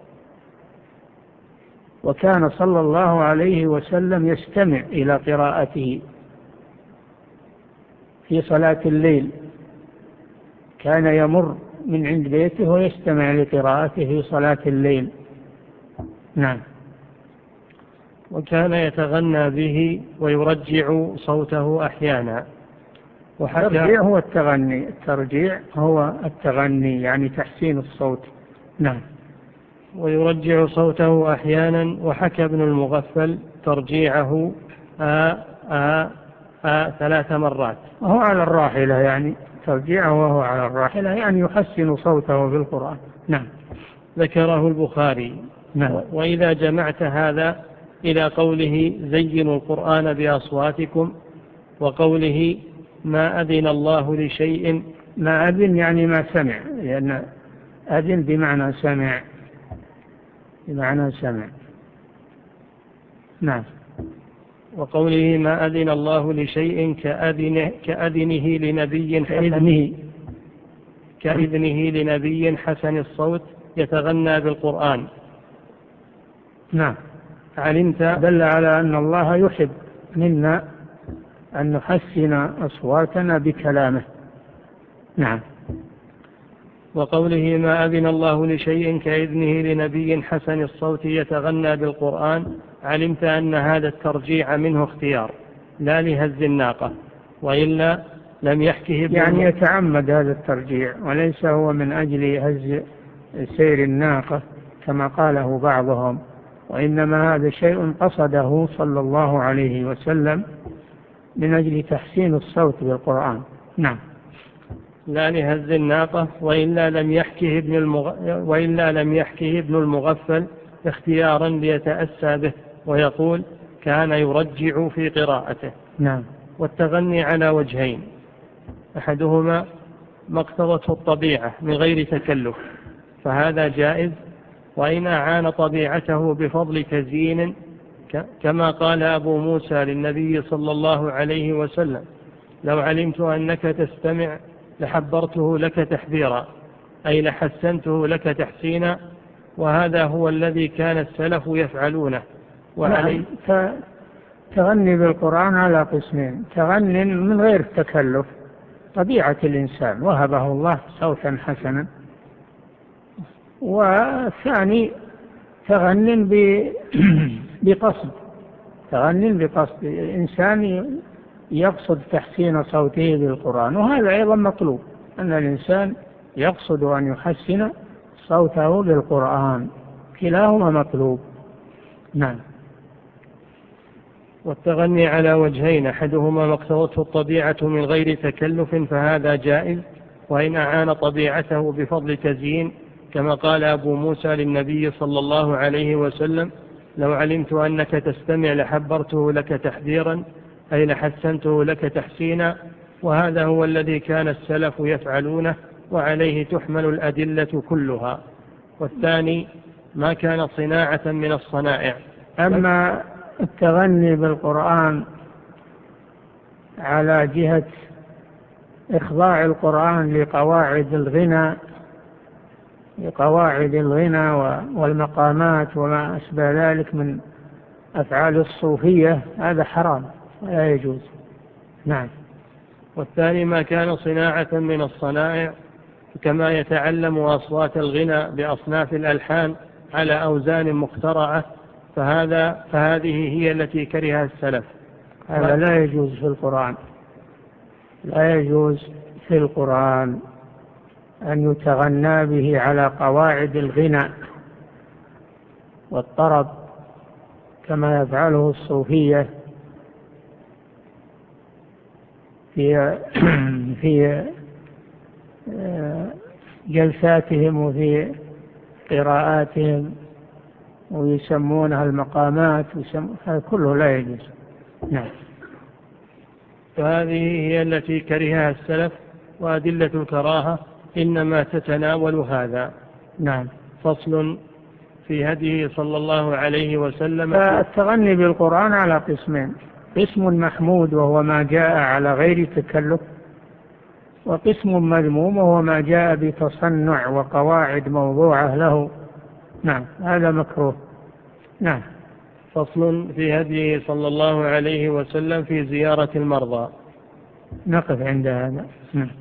وكان صلى الله عليه وسلم يستمع إلى قراءته في صلاة الليل، كان يمر من عند بيته ويستمع لقراءته في صلاة الليل. نعم. وكان يتغنى به ويرجع صوته أحيانا. الترجيع هو التغني، الترجيع هو التغني يعني تحسين الصوت. نعم. ويرجع صوته أحيانا. وحكى ابن المغفل ترجيعه آ آ آ ثلاث مرات، وهو على الراحلة، يعني ترجيعه وهو على الراحلة يعني يحسن صوته بالقرآن. نعم. ذكره البخاري. نعم. وإذا جمعت هذا إلى قوله زينوا القرآن بأصواتكم، وقوله ما أذن الله لشيء، ما أذن يعني ما سمع، لأن أذن بمعنى سمع، بمعنى سمع. نعم. وقوله ما أذن الله لشيء كأذنه, كأذنه لنبي كإذنه كإذنه لنبي حسن الصوت يتغنى بالقرآن. نعم. علمت دل على أن الله يحب منا أن نحسن أصواتنا بكلامه. نعم. وقوله ما أذن الله لشيء كإذنه لنبي حسن الصوت يتغنى بالقرآن، علمت أن هذا الترجيع منه اختيار لا لهز الناقة، وإلا لم يحكه يعني يتعمد هذا الترجيع، وليس هو من أجل هز سير الناقة كما قاله بعضهم، وإنما هذا شيء قصده صلى الله عليه وسلم من أجل تحسين الصوت بالقرآن. نعم. لا لهز الناقة، وإلا لم يحكه ابن المغ... وإلا لم يحكه ابن المغفل اختيارا ليتأسى به، ويقول كان يرجع في قراءته. نعم. والتغني على وجهين، أحدهما ما اقتضته الطبيعة من غير تكلف، فهذا جائز، وإن أعان طبيعته بفضل تزيين، كما قال أبو موسى للنبي صلى الله عليه وسلم لو علمت أنك تستمع لحبرته لك تحذيرا، أي لحسنته لك تحسينا، وهذا هو الذي كان السلف يفعلونه. وعلي تغني بالقرآن على قسمين: تغني من غير تكلف، طبيعة الإنسان وهبه الله صوتا حسنا، والثاني تغني بقصد، تغني بقصد الإنسان يقصد تحسين صوته بالقرآن، وهذا أيضا مطلوب، أن الإنسان يقصد أن يحسن صوته بالقرآن، كلاهما مطلوب. نعم. والتغني على وجهين، أحدهما ما اقتضته الطبيعة من غير تكلف، فهذا جائز، وإن أعان طبيعته بفضل تزيين، كما قال أبو موسى للنبي صلى الله عليه وسلم لو علمت أنك تستمع لحبرته لك تحذيرا، أي لحسنته لك تحسينا، وهذا هو الذي كان السلف يفعلونه، وعليه تحمل الأدلة كلها. والثاني ما كان صناعة من الصنائع. أما التغني بالقرآن على جهة إخضاع القرآن لقواعد الغنى لقواعد الغنى والمقامات وما أشبه ذلك من أفعال الصوفية، هذا حرام ولا يجوز. نعم. والثاني ما كان صناعة من الصنائع، كما يتعلم أصوات الغنى بأصناف الألحان على أوزان مخترعة، فهذا فهذه هي التي كرهها السلف. هذا لا يجوز في القرآن، لا يجوز في القرآن أن يتغنى به على قواعد الغنى والطرب كما يفعله الصوفية في في جلساتهم وفي قراءاتهم ويسمونها المقامات ويسمون هذا كله لا يجوز. نعم. فهذه هي التي كرهها السلف، وأدلة الكراهة إنما تتناول هذا. نعم. فصل في هديه صلى الله عليه وسلم. فالتغني بالقرآن على قسمين: قسم محمود وهو ما جاء على غير تكلف، وقسم مذموم وهو ما جاء بتصنع وقواعد موضوعة له. نعم، هذا مكروه. نعم. فصل في هديه صلى الله عليه وسلم في زيارة المرضى. نقف عند هذا. نعم.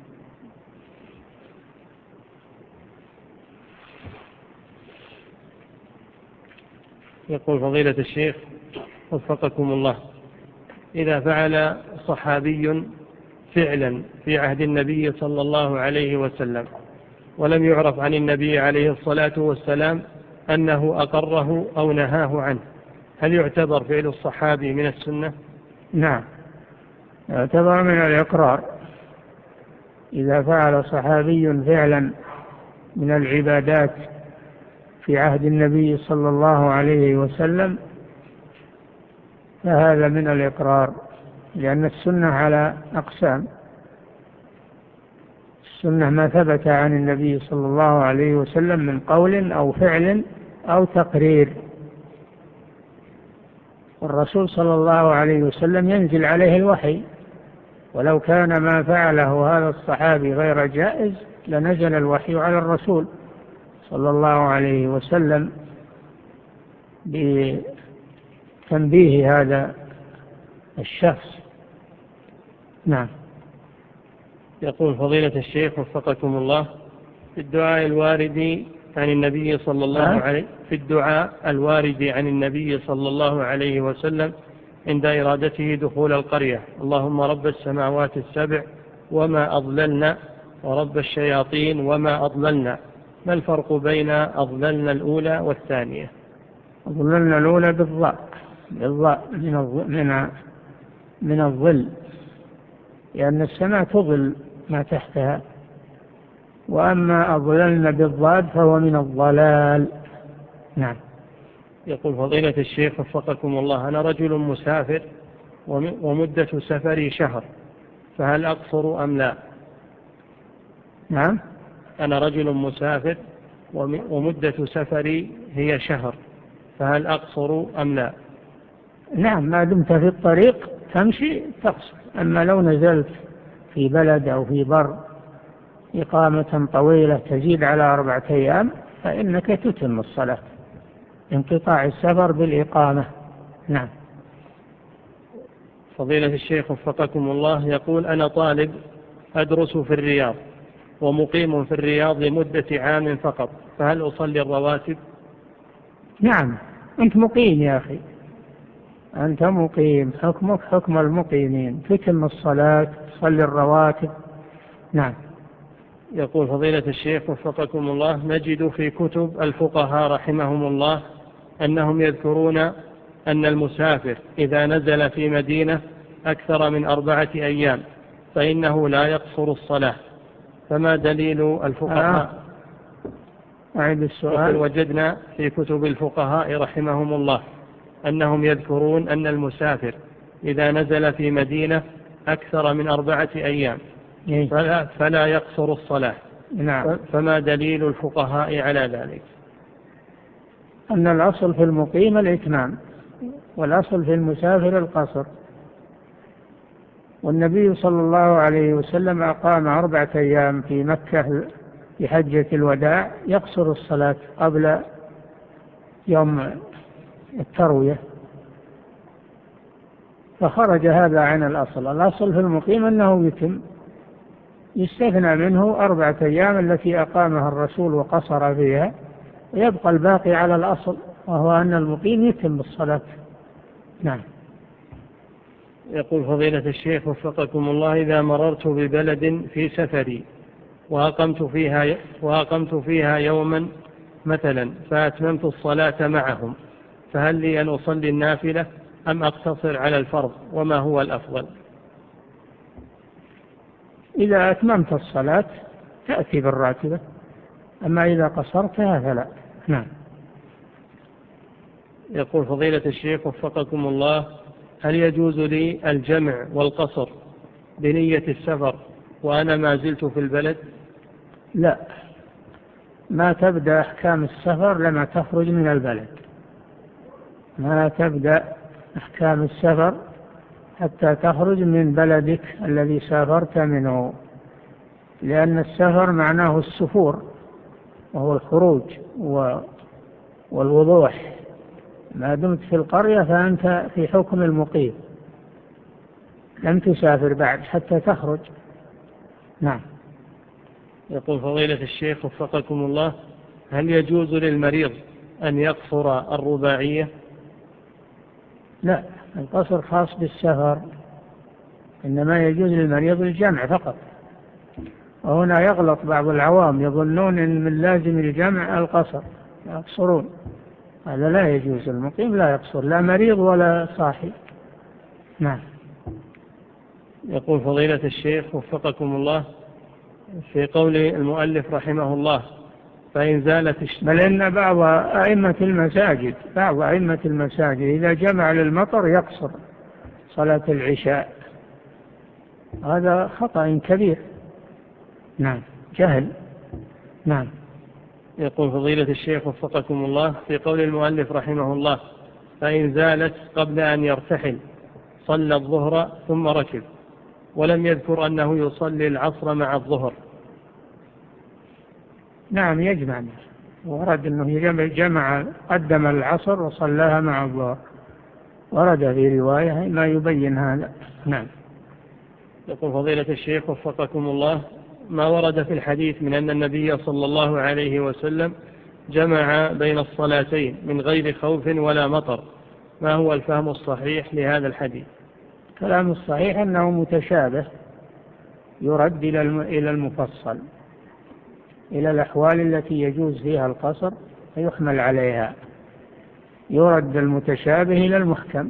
يقول فضيلة الشيخ وفقكم الله: إذا فعل صحابي فعلا في عهد النبي صلى الله عليه وسلم ولم يعرف عن النبي عليه الصلاة والسلام أنه أقره أو نهاه عنه، هل يعتبر فعل الصحابي من السنة؟ نعم، يعتبر من الإقرار. إذا فعل صحابي فعلا من العبادات في عهد النبي صلى الله عليه وسلم فهذا من الإقرار، لأن السنة على أقسام: السنة ما ثبت عن النبي صلى الله عليه وسلم من قول أو فعل أو تقرير. والرسول صلى الله عليه وسلم ينزل عليه الوحي، ولو كان ما فعله هذا الصحابي غير جائز لنزل الوحي على الرسول صلى الله عليه وسلم بتنبيه هذا الشخص. نعم. يقول فضيلة الشيخ وفقكم الله: في الدعاء الوارد عن النبي صلى الله عليه في الدعاء الوارد عن النبي صلى الله عليه وسلم عند إرادته دخول القرية: اللهم رب السماوات السبع وما أضللنا، ورب الشياطين وما أضللنا، ما الفرق بين أضللنا الأولى والثانية؟ أضللنا الأولى بالضاء، بالضاء من من الظل، لأن السماء تظل ما تحتها. وأما أضللنا بالضاد فهو من الضلال. نعم. يقول فضيلة الشيخ وفقكم الله: أنا رجل مسافر ومدة سفري شهر، فهل أقصر أم لا؟ نعم. أنا رجل مسافر ومدة سفري هي شهر، فهل أقصر أم لا؟ نعم، ما دمت في الطريق تمشي تقصر. أما لو نزلت في بلد أو في بر إقامة طويلة تزيد على أربعة أيام فإنك تتم الصلاة، انقطاع السفر بالإقامة. نعم. فضيلة الشيخ وفقكم الله يقول: أنا طالب أدرس في الرياض ومقيم في الرياض لمدة عام فقط، فهل أصلي الرواتب؟ نعم، أنت مقيم يا أخي، أنت مقيم، حكمك حكم المقيمين، تتم الصلاة، تصلي الرواتب. نعم. يقول فضيلة الشيخ وفقكم الله: نجد في كتب الفقهاء رحمهم الله أنهم يذكرون أن المسافر إذا نزل في مدينة أكثر من أربعة أيام فإنه لا يقصر الصلاة، فما دليل الفقهاء؟ أعيد السؤال. وجدنا في كتب الفقهاء رحمهم الله أنهم يذكرون أن المسافر إذا نزل في مدينة أكثر من أربعة أيام فلا, فلا يقصر الصلاة. نعم. فما دليل الفقهاء على ذلك؟ أن الأصل في المقيم الإتمام، والأصل في المسافر القصر. والنبي صلى الله عليه وسلم أقام أربعة أيام في مكة في حجة الوداع يقصر الصلاة قبل يوم التروية، فخرج هذا عن الأصل. الأصل في المقيم أنه يتم، يستثنى منه أربعة أيام التي أقامها الرسول وقصر فيها، ويبقى الباقي على الأصل وهو أن المقيم يتم الصلاة. نعم. يقول فضيلة الشيخ وفقكم الله: إذا مررت ببلد في سفري وأقمت فيها, وأقمت فيها يوما مثلا فأتممت الصلاة معهم، فهل لي أن أصلي النافلة أم أقتصر على الفرض، وما هو الأفضل؟ إذا أتممت الصلاة تأتي بالراتبة، أما إذا قصرتها فلا. نعم. يقول فضيلة الشيخ وفقكم الله، هل يجوز لي الجمع والقصر بنية السفر وأنا ما زلت في البلد؟ لا، ما تبدأ أحكام السفر لما تخرج من البلد، ما تبدأ أحكام السفر حتى تخرج من بلدك الذي سافرت منه، لأن السفر معناه السفور وهو الخروج والوضوح. ما دمت في القرية فأنت في حكم المقيم، لم تسافر بعد حتى تخرج. نعم. يقول فضيلة الشيخ وفقكم الله، هل يجوز للمريض أن يقصر الرباعية؟ لا، القصر خاص بالسفر، إنما يجوز للمريض الجمع فقط. وهنا يغلط بعض العوام، يظنون أن من لازم الجمع القصر، يقصرون، هذا لا يجوز. المقيم لا يقصر، لا مريض ولا صاحي. نعم. يقول فضيلة الشيخ وفقكم الله، في قول المؤلف رحمه الله فإن زالت الش... بل إن بعض أئمة المساجد بعض أئمة المساجد إذا جمع للمطر يقصر صلاة العشاء، هذا خطأ كبير. نعم، جهل. نعم. يقول فضيلة الشيخ وفقكم الله، في قول المؤلف رحمه الله فإن زالت قبل أن يرتحل صلى الظهر ثم ركب، ولم يذكر أنه يصلي العصر مع الظهر. نعم، يجمع، ورد أنه جمع قدم العصر وصلاها مع الظهر، ورد في رواية ما يبين هذا. نعم. يقول فضيلة الشيخ وفقكم الله، ما ورد في الحديث من أن النبي صلى الله عليه وسلم جمع بين الصلاتين من غير خوف ولا مطر، ما هو الفهم الصحيح لهذا الحديث؟ كلام الصحيح أنه متشابه، يرد إلى المفصل، إلى الأحوال التي يجوز فيها القصر فيحمل عليها، يرد المتشابه إلى المحكم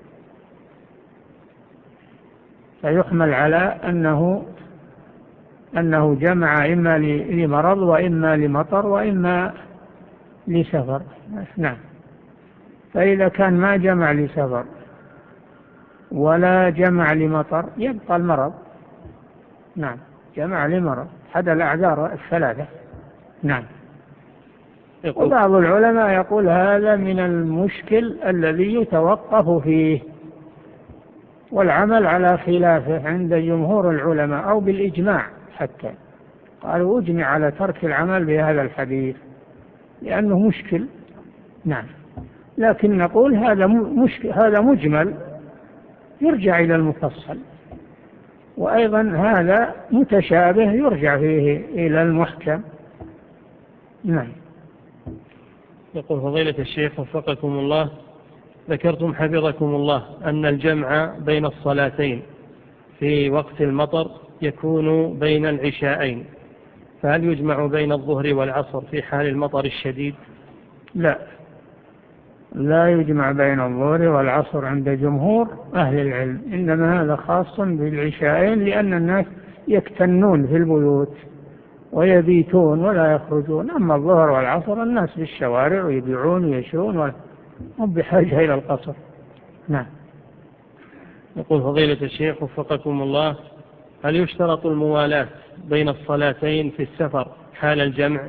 فيحمل على أنه أنه جمع إما لمرض وإما لمطر وإما لسفر. نعم. فإذا كان ما جمع لسفر ولا جمع لمطر يبقى المرض. نعم، جمع لمرض، حد الأعذار الثلاثة. نعم. وبعض العلماء يقول هذا من المشكل الذي يتوقف فيه، والعمل على خلافه عند جمهور العلماء أو بالإجماع، حتى قالوا أجمع على ترك العمل بهذا الحديث لأنه مشكل. نعم. لكن نقول هذا مشكل، هذا مجمل يرجع إلى المفصل، وأيضا هذا متشابه يرجع فيه إلى المحكم. نعم. يقول فضيلة الشيخ وفقكم الله، ذكرتم حفظكم الله أن الجمع بين الصلاتين في وقت المطر يكون بين العشاءين، فهل يجمع بين الظهر والعصر في حال المطر الشديد؟ لا، لا يجمع بين الظهر والعصر عند جمهور أهل العلم، إنما هذا خاص بالعشاءين، لأن الناس يكتنون في البيوت ويبيتون ولا يخرجون. أما الظهر والعصر الناس في الشوارع ويبيعون ويشرون وهم بحاجة إلى القصر. نعم. يقول فضيلة الشيخ وفقكم الله، هل يشترط الموالاة بين الصلاتين في السفر حال الجمع؟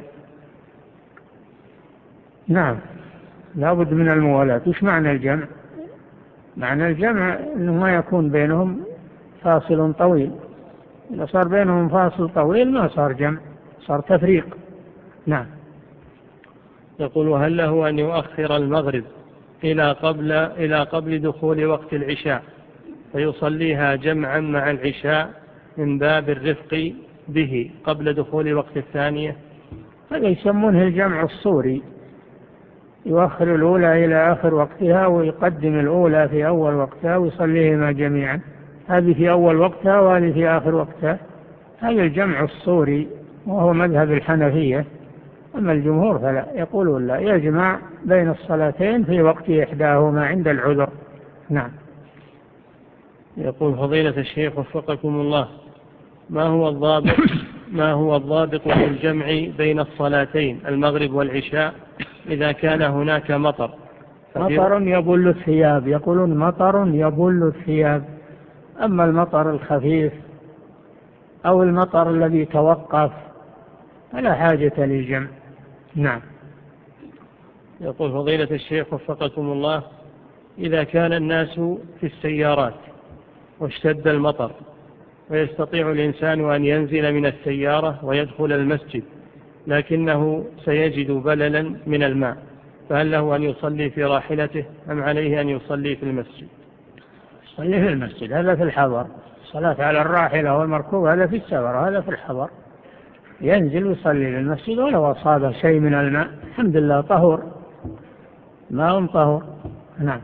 نعم، لا بد من الموالاة. وش معنى الجمع؟ معنى الجمع أنه ما يكون بينهم فاصل طويل، إذا صار بينهم فاصل طويل ما صار جمع، صار تفريق. نعم. يقول وهل له أن يؤخر المغرب إلى قبل, إلى قبل دخول وقت العشاء فيصليها جمعا مع العشاء من باب الرفق به قبل دخول وقت الثانية؟ هذا يسمونه الجمع الصوري، يؤخر الأولى إلى آخر وقتها ويقدم الأولى في أول وقتها ويصليهما جميعا، هذه في أول وقتها وهذه في آخر وقتها. هذا الجمع الصوري وهو مذهب الحنفية. أما الجمهور فلا، يقولون لا، يجمع بين الصلاتين في وقت إحداهما عند العذر. نعم. يقول فضيلة الشيخ وفقكم الله، ما هو الضابط ما هو الضابط في الجمع بين الصلاتين المغرب والعشاء إذا كان هناك مطر مطر يبل الثياب، يقولون مطر يبل الثياب. أما المطر الخفيف أو المطر الذي توقف فلا حاجة للجمع. نعم. يقول فضيلة الشيخ وفقكم الله: إذا كان الناس في السيارات واشتد المطر ويستطيع الإنسان أن ينزل من السيارة ويدخل المسجد، لكنه سيجد بللا من الماء، فهل له أن يصلي في راحلته أم عليه أن يصلي في المسجد؟ يصلي في المسجد، هذا في الحضر. الصلاة على الراحلة والمركوب هذا في السفر، هذا في الحضر. ينزل ويصلي للمسجد ولو أصاب شيء من الماء، الحمد لله طهور، ماء طهور. نعم.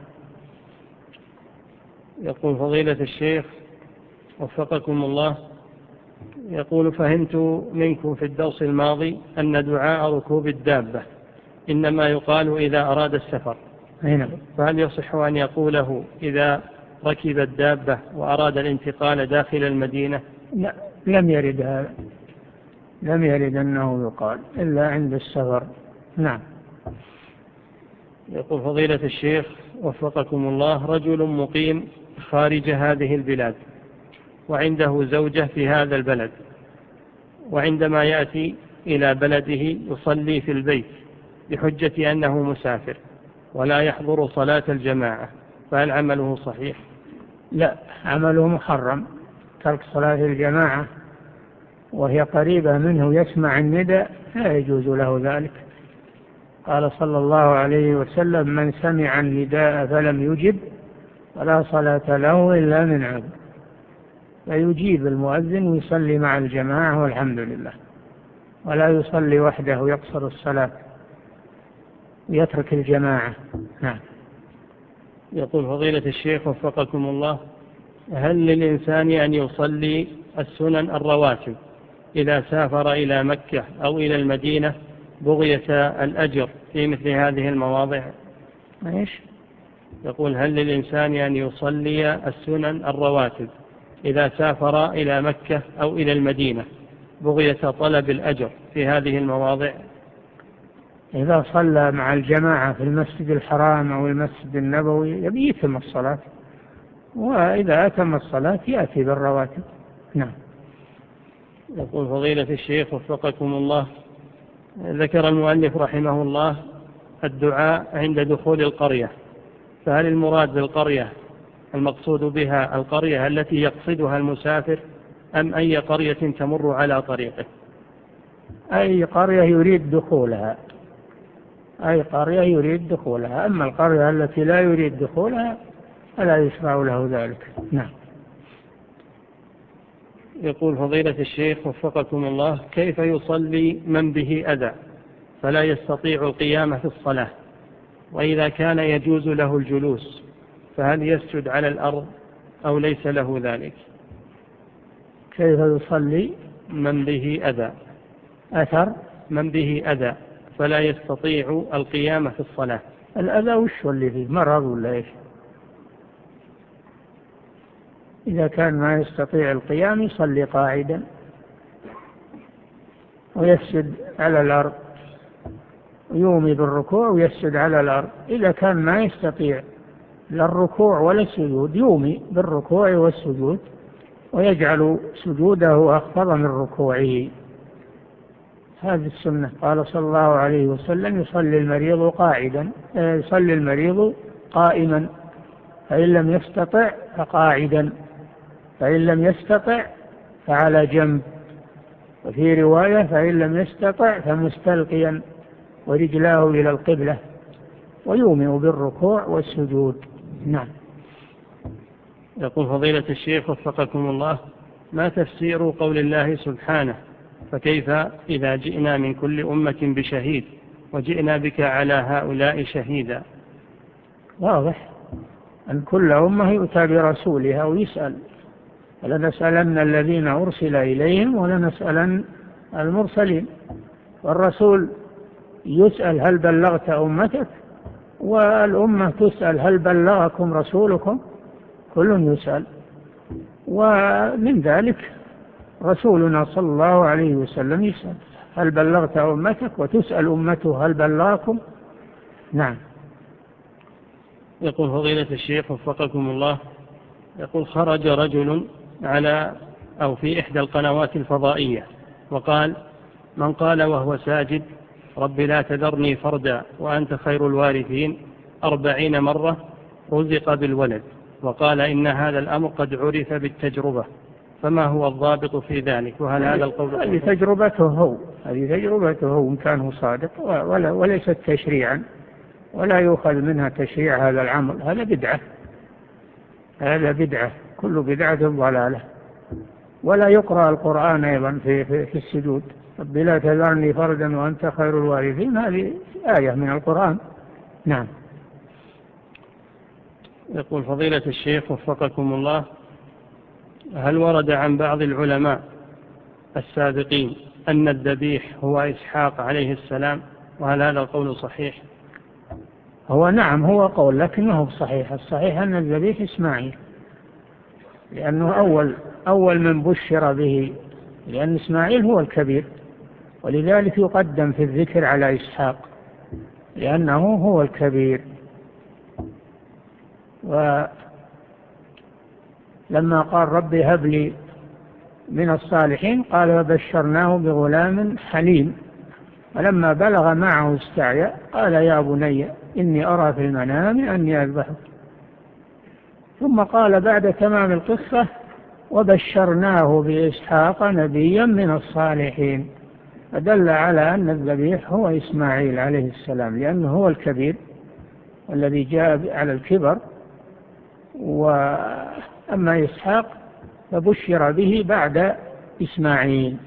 يقول فضيلة الشيخ وفقكم الله: يقول فهمت منكم في الدرس الماضي أن دعاء ركوب الدابة إنما يقال إذا أراد السفر، فهل يصح أن يقوله إذا ركب الدابة وأراد الانتقال داخل المدينة؟ لا، لم يرد هذا، لم يرد أنه يقال إلا عند السفر. نعم. يقول فضيلة الشيخ وفقكم الله: رجل مقيم خارج هذه البلاد وعنده زوجة في هذا البلد، وعندما يأتي إلى بلده يصلي في البيت بحجة أنه مسافر ولا يحضر صلاة الجماعة، فهل عمله صحيح؟ لا، عمله محرم، ترك صلاة الجماعة وهي قريبة منه يسمع الندى لا يجوز له ذلك. قال صلى الله عليه وسلم: من سمع النداء فلم يجب فلا صلاة له إلا من عذر. فيجيب المؤذن ويصلي مع الجماعة والحمد لله، ولا يصلي وحده يقصر الصلاة ويترك الجماعة. نعم. يقول فضيلة الشيخ وفقكم الله: هل للإنسان أن يصلي السنن الرواتب إذا سافر إلى مكة أو إلى المدينة بغية الأجر في مثل هذه المواضع؟ إيش؟ يقول هل للإنسان أن يصلي السنن الرواتب إذا سافر إلى مكة أو إلى المدينة بغية طلب الأجر في هذه المواضع؟ إذا صلى مع الجماعة في المسجد الحرام أو المسجد النبوي يبي يتم الصلاة، وإذا أتم الصلاة يأتي بالرواتب. نعم. يقول فضيلة الشيخ وفقكم الله: ذكر المؤلف رحمه الله الدعاء عند دخول القرية، فهل المراد بالقرية المقصود بها القرية التي يقصدها المسافر أم أي قرية تمر على طريقه؟ أي قرية يريد دخولها، أي قرية يريد دخولها، أما القرية التي لا يريد دخولها فلا يشرع له ذلك. نعم. يقول فضيلة الشيخ وفقكم الله: كيف يصلي من به أذى فلا يستطيع القيام في الصلاة، وإذا كان يجوز له الجلوس فهل يسجد على الأرض أو ليس له ذلك؟ كيف يصلي من به أذى أثر من به أذى فلا يستطيع القيام في الصلاة؟ الأذى وش اللي فيه، مرض ولا إيش؟ إذا كان ما يستطيع القيام يصلي قاعدا ويسجد على الأرض، يومي بالركوع ويسجد على الأرض. إذا كان ما يستطيع لا الركوع ولا السجود يومي بالركوع والسجود ويجعل سجوده أخفض من ركوعه. هذه السنة. قال صلى الله عليه وسلم: يصلي المريض قاعدا، يصلي المريض قائما، فإن لم يستطع فقاعدا، فإن لم يستطع فعلى جنب، وفي رواية: فإن لم يستطع فمستلقيا ورجلاه إلى القبلة، ويومئ بالركوع والسجود. نعم. يقول فضيلة الشيخ وفقكم الله: ما تفسير قول الله سبحانه: فكيف إذا جئنا من كل أمة بشهيد وجئنا بك على هؤلاء شهيدا؟ واضح أن كل أمة يؤتى برسولها ويسأل، فلنسألن الذين أرسل إليهم ولنسألن المرسلين. والرسول يسأل: هل بلغت أمتك؟ والأمة تسأل: هل بلغكم رسولكم؟ كل يسأل. ومن ذلك رسولنا صلى الله عليه وسلم يسأل: هل بلغت أمتك؟ وتسأل أمته: هل بلغكم؟ نعم. يقول فضيلة الشيخ وفقكم الله، يقول خرج رجل على أو في إحدى القنوات الفضائية وقال: من قال وهو ساجد رب لا تذرني فردا وأنت خير الوارثين أربعين مرة رزق بالولد، وقال إن هذا الأمر قد عرف بالتجربة، فما هو الضابط في ذلك؟ وهل هذا القول هذه تجربته هو هذه تجربته هو إن كان هو صادق ولا وليست تشريعا، ولا يؤخذ منها تشريع هذا العمل، هذا بدعة، هذا بدعة، كل بدعة ضلالة. ولا يقرأ القرآن أيضا في, في, في السجود، رب لا تذرني فردا وأنت خير الوارثين، هذه آية من القرآن. نعم. يقول فضيلة الشيخ وفقكم الله، هل ورد عن بعض العلماء السابقين أن الذبيح هو إسحاق عليه السلام، وهل هذا القول صحيح؟ هو نعم هو قول، لكنه صحيح. الصحيح أن الذبيح إسماعيل، لأنه أول أول من بشر به، لأن إسماعيل هو الكبير، ولذلك يقدم في الذكر على إسحاق لأنه هو الكبير. ولما قال رب هب لي من الصالحين قال وبشرناه بغلام حليم، ولما بلغ معه السعي قال يا بني إني أرى في المنام أني أذبحك، ثم قال بعد تمام القصة وبشرناه بإسحاق نبيا من الصالحين، فدل على أن الذبيح هو إسماعيل عليه السلام، لأنه هو الكبير والذي جاء على الكبر، وأما إسحاق فبشر به بعد إسماعيل.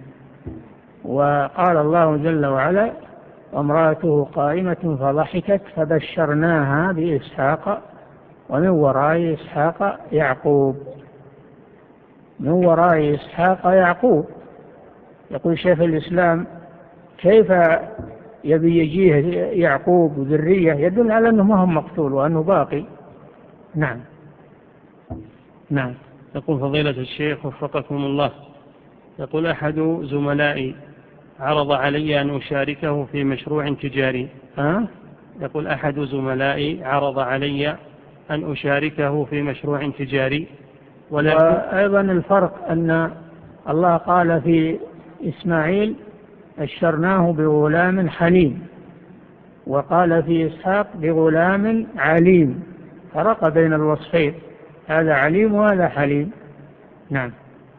وقال الله جل وعلا وامرأته قائمة فضحكت فبشرناها بإسحاق ومن وراء إسحاق يعقوب، من وراء إسحاق يعقوب. يقول شيخ الإسلام كيف يبي يجيه يعقوب وذرية؟ يدل على أنه ما هم مقتول وأنه باقي. نعم. نعم. يقول فضيلة الشيخ وفقكم الله، يقول أحد زملائي عرض علي أن أشاركه في مشروع تجاري. ها؟ يقول أحد زملائي عرض علي أن أشاركه في مشروع تجاري، وأيضا الفرق أن الله قال في إسماعيل بشرناه بغلام حليم، وقال في إسحاق بغلام عليم، فرق بين الوصفين، هذا عليم وهذا حليم. نعم.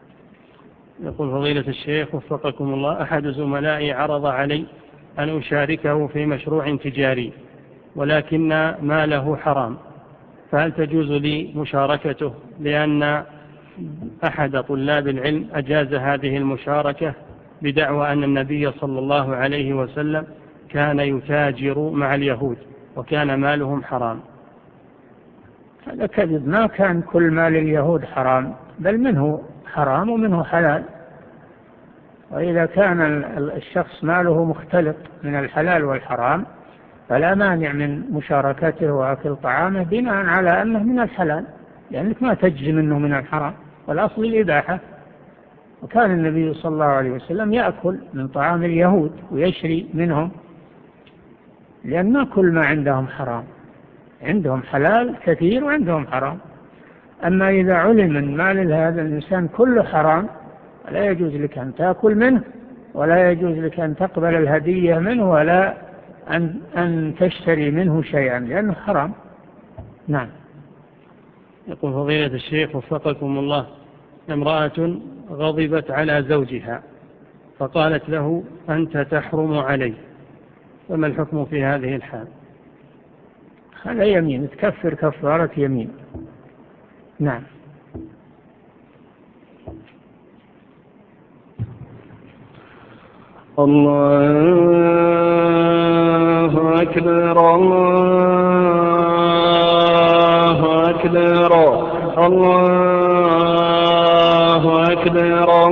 يقول فضيلة الشيخ وفقكم الله، أحد زملائي عرض علي أن أشاركه في مشروع تجاري ولكن ماله حرام، فهل تجوز لي مشاركته؟ لأن أحد طلاب العلم أجاز هذه المشاركة بدعوى أن النبي صلى الله عليه وسلم كان يتاجر مع اليهود وكان مالهم حرام. هذا كذب، ما كان كل مال اليهود حرام، بل منه حرام ومنه حلال، وإذا كان الشخص ماله مختلط من الحلال والحرام فلا مانع من مشاركته وأكل طعامه بناء على أنه من الحلال، لأنك ما تجزم أنه من الحرام، والأصل الإباحة. وكان النبي صلى الله عليه وسلم يأكل من طعام اليهود ويشري منهم، لأن ما كل ما عندهم حرام، عندهم حلال كثير وعندهم حرام. أما إذا علم من مال هذا الإنسان كله حرام لا يجوز لك أن تأكل منه، ولا يجوز لك أن تقبل الهدية منه، ولا أن, أن تشتري منه شيئا، لأنه حرام. نعم. يقول فضيلة الشيخ وفقكم الله، امرأة غضبت على زوجها فقالت له أنت تحرم علي، فما الحكم في هذه الحال؟ هذا يمين، تكفر كفارة يمين. نعم. الله أكبر الله أكبر الله أكبر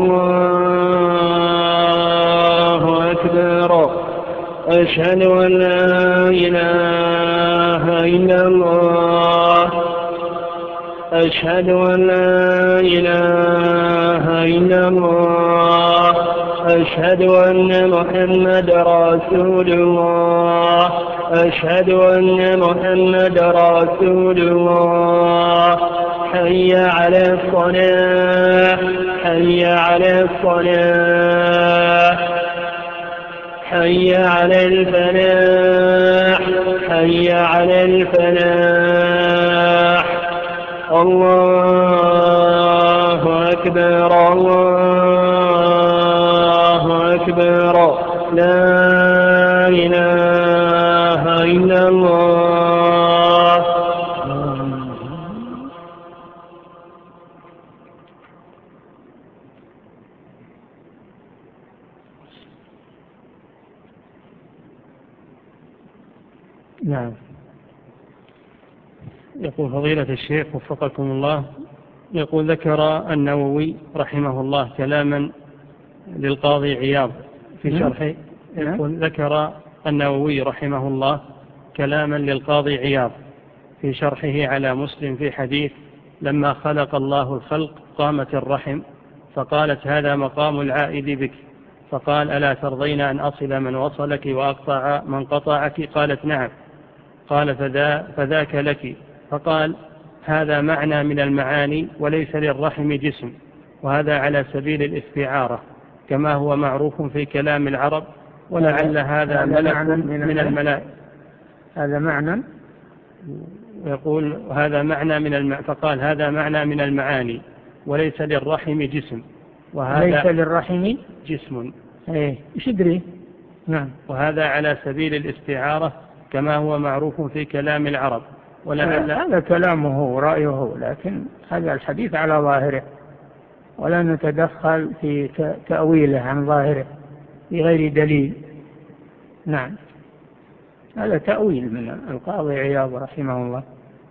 الله أكبر أشهد أن لا إله إلا الله أشهد أن لا إله إلا الله أشهد أن محمد رسول الله أشهد أن محمد رسول الله. حي على الصلاة حي على الصلاة حي على الفلاح حي على الفلاح. الله أكبر الله أكبر لا إله إلا الله. نعم. يقول فضيلة الشيخ وفقكم الله، يقول ذكر النووي رحمه الله كلاما للقاضي عياض في شرحه. يقول ذكر النووي رحمه الله كلاما للقاضي عياض في شرحه على مسلم في حديث: لما خلق الله الخلق قامت الرحم فقالت هذا مقام العائد بك، فقال ألا ترضين أن أصل من وصلك وأقطع من قطعك؟ قالت نعم. قال فذا فذاك لك. فقال هذا معنى من المعاني وليس للرحم جسم، وهذا على سبيل الاستعارة كما هو معروف في كلام العرب، ولعل هذا ملك من الملائكة. هذا معنى يقول هذا معنى من الم... فقال هذا معنى من المعاني وليس للرحم جسم، وهذا ليس للرحم جسم. ايه ايش يدري؟ نعم. وهذا على سبيل الاستعارة كما هو معروف في كلام العرب، ولعل هذا كلامه ورأيه، لكن هذا الحديث على ظاهره ولا نتدخل في تأويله عن ظاهره بغير دليل. نعم، هذا تأويل من القاضي عياض رحمه الله.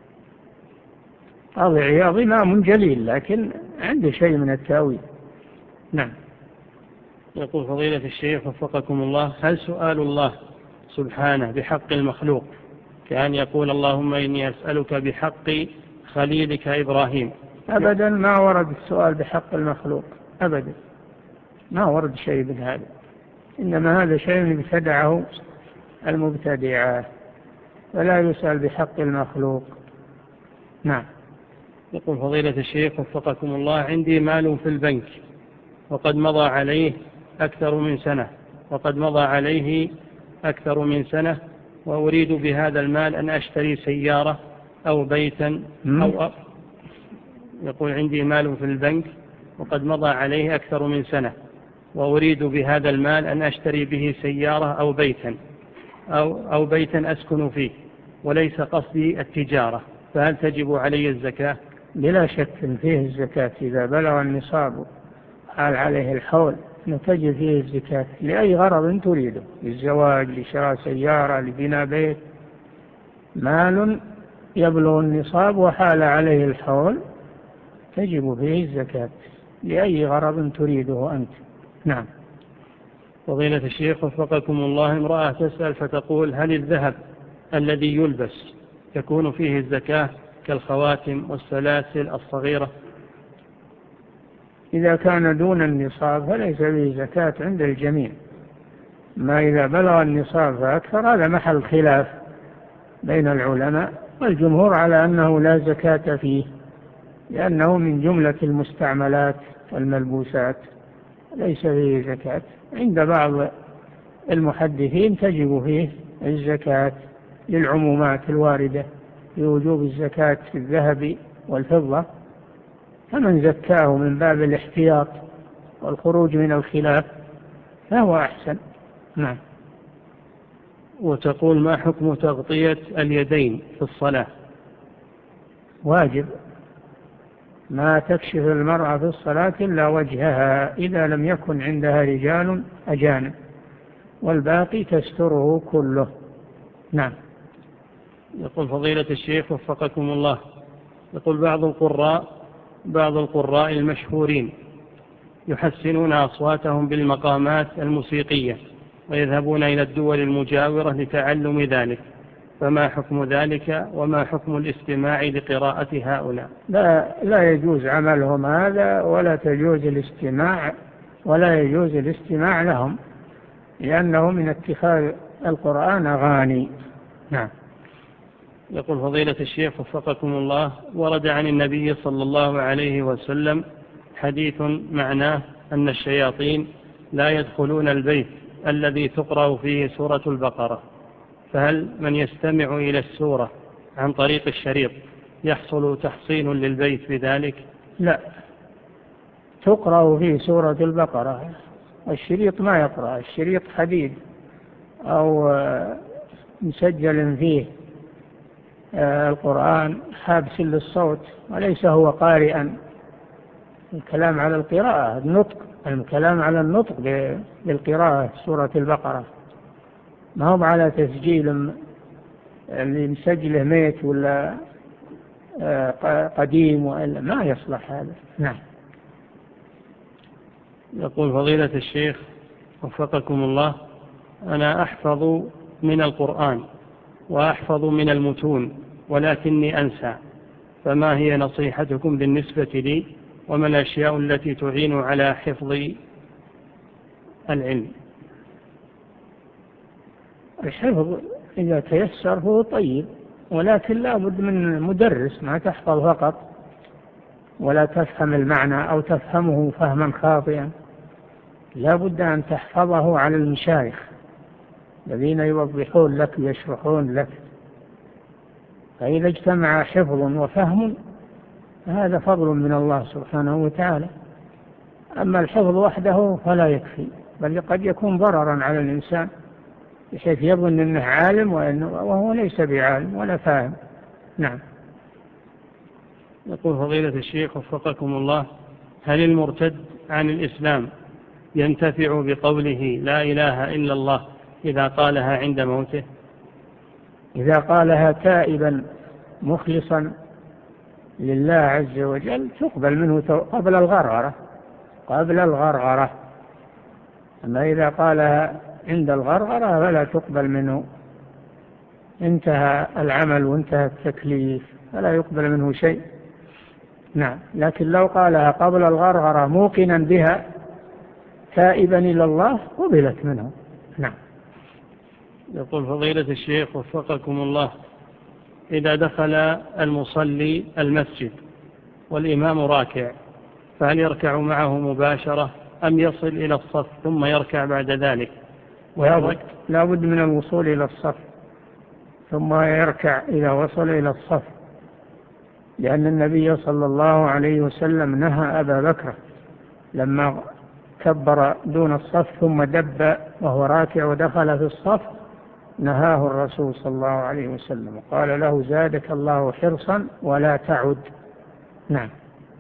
قاضي عياض إمام جليل لكن عنده شيء من التأويل. نعم. يقول فضيلة الشيخ وفقكم الله: هل سؤال الله سبحانه بحق المخلوق كأن يقول اللهم إني أسألك بحق خليلك إبراهيم؟ أبدا ما ورد السؤال بحق المخلوق أبدا، ما ورد شيء من هذا، إنما هذا شيء ابتدعه المبتدعة، ولا يسأل بحق المخلوق. نعم. يقول فضيلة الشيخ وفقكم الله: عندي مال في البنك وقد مضى عليه أكثر من سنة وقد مضى عليه أكثر من سنة وأريد بهذا المال أن أشتري سيارة أو بيتا أو أ... يقول عندي مال في البنك وقد مضى عليه أكثر من سنة وأريد بهذا المال أن أشتري به سيارة أو بيتا أو, أو بيتا أسكن فيه وليس قصدي التجارة، فهل تجب علي الزكاة؟ بلا شك فيه الزكاة إذا بلغ النصاب حال عليه الحول نتجب فيه الزكاة لأي غرض تريده، للزواج، لشراء سيارة، لبناء بيت. مال يبلغ النصاب وحال عليه الحول تجب فيه الزكاة لأي غرض تريده أنت. نعم. فضيلة الشيخ وفقكم الله، امرأة تسأل فتقول: هل الذهب الذي يلبس تكون فيه الزكاة كالخواتم والسلاسل الصغيرة؟ إذا كان دون النصاب فليس فيه زكاة عند الجميع، ما إذا بلغ النصاب فأكثر هذا محل خلاف بين العلماء، والجمهور على أنه لا زكاة فيه لأنه من جملة المستعملات والملبوسات ليس فيه زكاة. عند بعض المحدثين تجب فيه الزكاة للعمومات الواردة في وجوب الزكاة في الذهب والفضة، فمن زكاه من باب الاحتياط والخروج من الخلاف فهو أحسن. نعم. وتقول: ما حكم تغطية اليدين في الصلاة؟ واجب، ما تكشف المرأة في الصلاة إلا وجهها إذا لم يكن عندها رجال أجانب، والباقي تستره كله. نعم. يقول فضيلة الشيخ وفقكم الله: يقول بعض القراء بعض القراء المشهورين يحسنون أصواتهم بالمقامات الموسيقية ويذهبون إلى الدول المجاورة لتعلم ذلك، فما حكم ذلك وما حكم الاستماع لقراءة هؤلاء؟ لا, لا يجوز عملهم هذا، ولا تجوز الاستماع ولا يجوز الاستماع لهم، لأنه من اتخاذ القرآن أغاني نعم. يقول فضيلة الشيخ وفقكم الله، ورد عن النبي صلى الله عليه وسلم حديث معناه أن الشياطين لا يدخلون البيت الذي تقرأ فيه سورة البقرة، فهل من يستمع إلى السورة عن طريق الشريط يحصل تحصين للبيت بذلك؟ لا، تقرأ فيه سورة البقرة، الشريط ما يقرأ، الشريط حديد أو مسجل فيه القرآن حابس للصوت وليس هو قارئا. الكلام على القراءة، النطق، الكلام على النطق بالقراءة سورة البقرة، ما هو على تسجيل اللي مسجله ميت ولا قديم وإلا ما يصلح هذا. نعم. يقول فضيلة الشيخ وفقكم الله، أنا أحفظ من القرآن وأحفظ من المتون ولكني أنسى، فما هي نصيحتكم بالنسبة لي وما الأشياء التي تعين على حفظ العلم؟ الحفظ إذا تيسر هو طيب، ولكن لا بد من مدرس، ما تحفظ فقط ولا تفهم المعنى أو تفهمه فهما خاطئا، لا بد أن تحفظه على المشايخ الذين يوضحون لك ويشرحون لك، فإذا اجتمع حفظ وفهم فهذا فضل من الله سبحانه وتعالى. أما الحفظ وحده فلا يكفي، بل قد يكون ضررا على الإنسان بحيث يظن أنه عالم وهو ليس بعالم ولا فاهم. نعم. يقول فضيلة الشيخ وفقكم الله، هل المرتد عن الإسلام ينتفع بقوله لا إله إلا الله إذا قالها عند موته؟ إذا قالها تائبا مخلصا لله عز وجل تقبل منه قبل الغرغرة، قبل الغرغرة. أما إذا قالها عند الغرغرة فلا تقبل منه، انتهى العمل وانتهى التكليف فلا يقبل منه شيء. نعم. لكن لو قالها قبل الغرغرة موقنا بها تائبا إلى الله قبلت منه. نعم. يقول فضيلة الشيخ وفقكم الله، إذا دخل المصلي المسجد والإمام راكع فهل يركع معه مباشرة أم يصل إلى الصف ثم يركع بعد ذلك؟ لا بد من الوصول إلى الصف ثم يركع إذا وصل إلى الصف، لأن النبي صلى الله عليه وسلم نهى أبا بكر لما كبر دون الصف ثم دب وهو راكع ودخل في الصف، نهاه الرسول صلى الله عليه وسلم قال له زادك الله حرصا ولا تعد. نعم.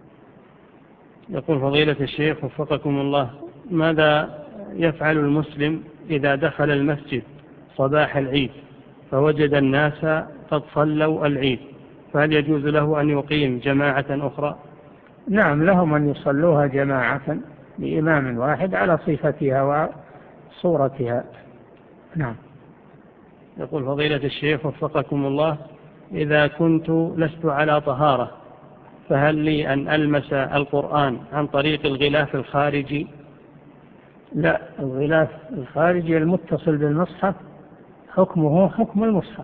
يقول فضيلة الشيخ وفقكم الله، ماذا يفعل المسلم إذا دخل المسجد صباح العيد فوجد الناس قد صلوا العيد، فهل يجوز له أن يقيم جماعة أخرى؟ نعم، لهم أن يصلوها جماعة بإمام واحد على صفتها وصورتها. نعم. يقول فضيلة الشيخ وفقكم الله، إذا كنت لست على طهارة فهل لي أن ألمس القرآن عن طريق الغلاف الخارجي؟ لا، الغلاف الخارجي المتصل بالمصحف حكمه حكم المصحف،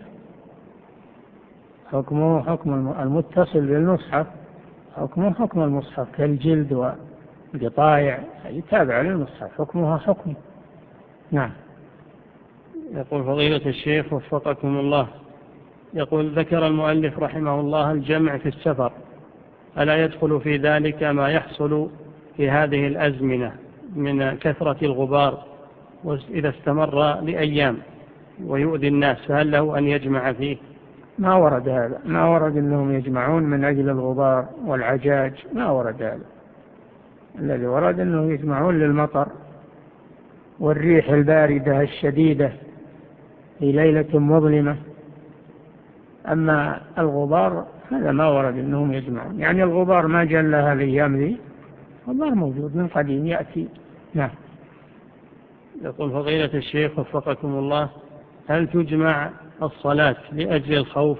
حكمه حكم المتصل بالمصحف حكمه حكم المصحف كالجلد والقطايع يتابع للمصحف حكمها حكم. نعم. يقول فضيلة الشيخ وفقكم الله، يقول ذكر المؤلف رحمه الله الجمع في السفر، ألا يدخل في ذلك ما يحصل في هذه الأزمنة من كثرة الغبار وإذا استمر لأيام ويؤذي الناس، فهل له أن يجمع فيه؟ ما ورد هذا، ما ورد أنهم يجمعون من أجل الغبار والعجاج، ما ورد هذا. الذي ورد أنهم يجمعون للمطر والريح الباردة الشديدة في ليلة مظلمة. أما الغبار هذا ما ورد أنهم يجمعون، يعني الغبار ما جاء لها الأيام ذي، الغبار موجود من قديم يأتي. نعم. يقول فضيلة الشيخ وفقكم الله، هل تجمع الصلاة لأجل الخوف؟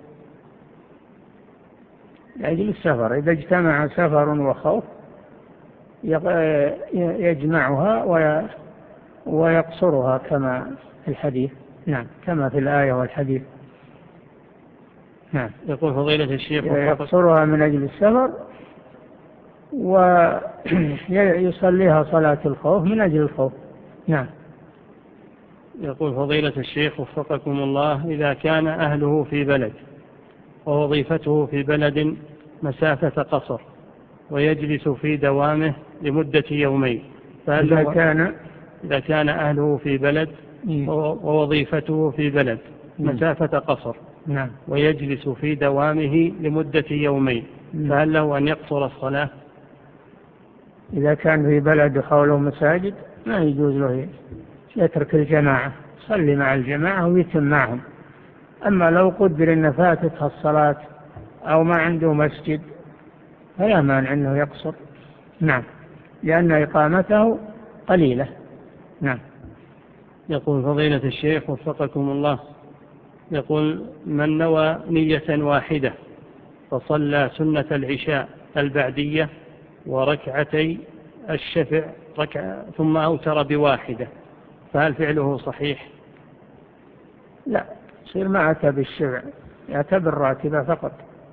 لأجل السفر، إذا اجتمع سفر وخوف يجمعها ويقصرها كما في الحديث. نعم، كما في الآية والحديث. نعم. يقول فضيلة الشيخ يقصرها من أجل السفر ويصليها صلاة الخوف من أجل الخوف. نعم. يقول فضيلة الشيخ وفقكم الله، إذا كان أهله في بلد ووظيفته في بلد مسافة قصر ويجلس في دوامه لمدة يومين، فهل إذا كان إذا كان أهله في بلد ووظيفته في بلد مسافة قصر نعم. ويجلس في دوامه لمدة يومين، فهل له أن يقصر الصلاة؟ إذا كان في بلد حوله مساجد ما يجوز له يترك الجماعة، صلي مع الجماعة ويتم معهم. أما لو قدر أن فاتتها الصلاة أو ما عنده مسجد فلا مانع أنه يقصر. نعم، لأن إقامته قليلة. نعم. يقول فضيلة الشيخ وفقكم الله، يقول من نوى نية واحدة فصلى سنة العشاء البعدية وركعتي الشفع ركعة ثم أوتر بواحدة، فهل فعله صحيح؟ لا، يصير ما أتى بالشفع، يأتى بالراتبة فقط،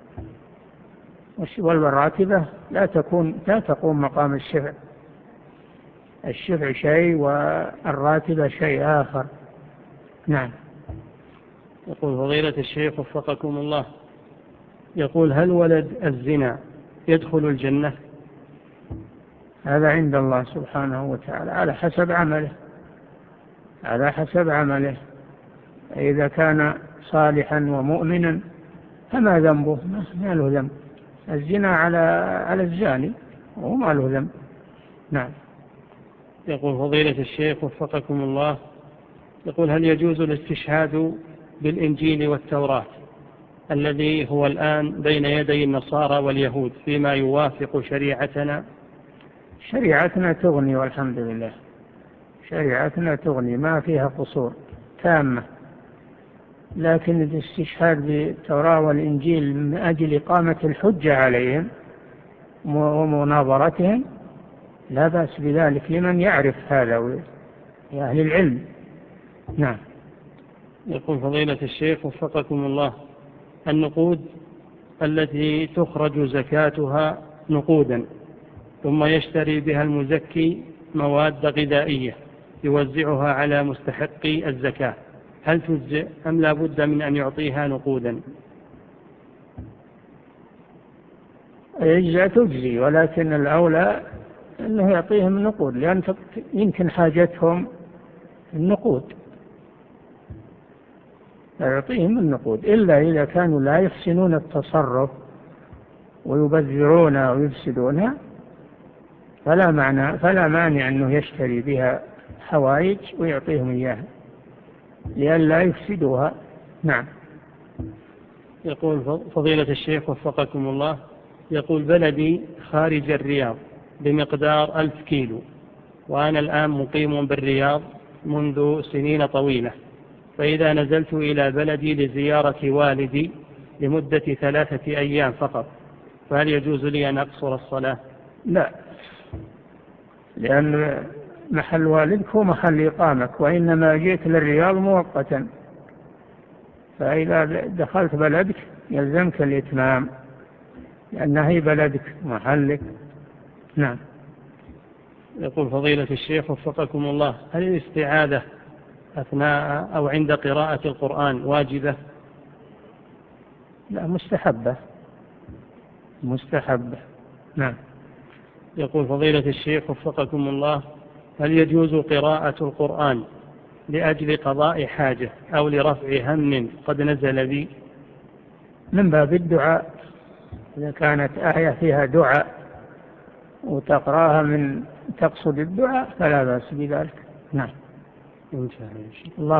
والراتبة لا تكون لا تقوم مقام الشفع. الشفع شيء والراتبة شيء آخر. نعم. يقول فضيلة الشيخ وفقكم الله، يقول هل ولد الزنا يدخل الجنة؟ هذا عند الله سبحانه وتعالى على حسب عمله، على حسب عمله. إذا كان صالحا ومؤمنا فما ذنبه؟ ما له ذنب. الزنا على على الزاني وما له ذنب. نعم. يقول فضيلة الشيخ وفقكم الله، يقول هل يجوز الاستشهاد بالإنجيل والتوراة الذي هو الآن بين يدي النصارى واليهود فيما يوافق شريعتنا؟ شريعتنا تغني والحمد لله، شريعتنا تغني ما فيها قصور تامة، لكن الاستشهاد بالتوراة والإنجيل من أجل إقامة الحجة عليهم ومناظرتهم لا بأس بذلك لمن يعرف هذا يا أهل العلم. نعم. يقول فضيلة الشيخ وفقكم الله، النقود التي تخرج زكاتها نقودا ثم يشتري بها المزكي مواد غذائية يوزعها على مستحقي الزكاة، هل تجزئ أم لا بد من أن يعطيها نقودا؟ يجزئ تجزي، ولكن الأولى أنه يعطيهم النقود، لأن يمكن حاجتهم النقود، يعطيهم النقود، إلا إذا كانوا لا يحسنون التصرف ويبذرونها ويفسدونها فلا معنى فلا مانع أنه يشتري بها حوائج ويعطيهم إياها لئلا يفسدوها. نعم. يقول فضيلة الشيخ وفقكم الله، يقول بلدي خارج الرياض بمقدار ألف كيلو، وأنا الآن مقيم بالرياض منذ سنين طويلة، فإذا نزلت إلى بلدي لزيارة والدي لمدة ثلاثة أيام فقط فهل يجوز لي أن أقصر الصلاة؟ لا، لأن محل والدك هو محل إقامك، وإنما جئت للرياض مؤقتا، فإذا دخلت بلدك يلزمك الإتمام لأنها هي بلدك محلك. نعم. يقول فضيلة الشيخ وفقكم الله، هل الاستعاذة أثناء أو عند قراءة القرآن واجبة؟ لا، مستحبة مستحبة. نعم. يقول فضيلة الشيخ وفقكم الله، هل يجوز قراءة القرآن لأجل قضاء حاجة أو لرفع هم قد نزل بي؟ من باب الدعاء، إذا كانت آية فيها دعاء وتقرأها من تقصد الدعاء فلا بأس بذلك. نعم. إن شاء الله.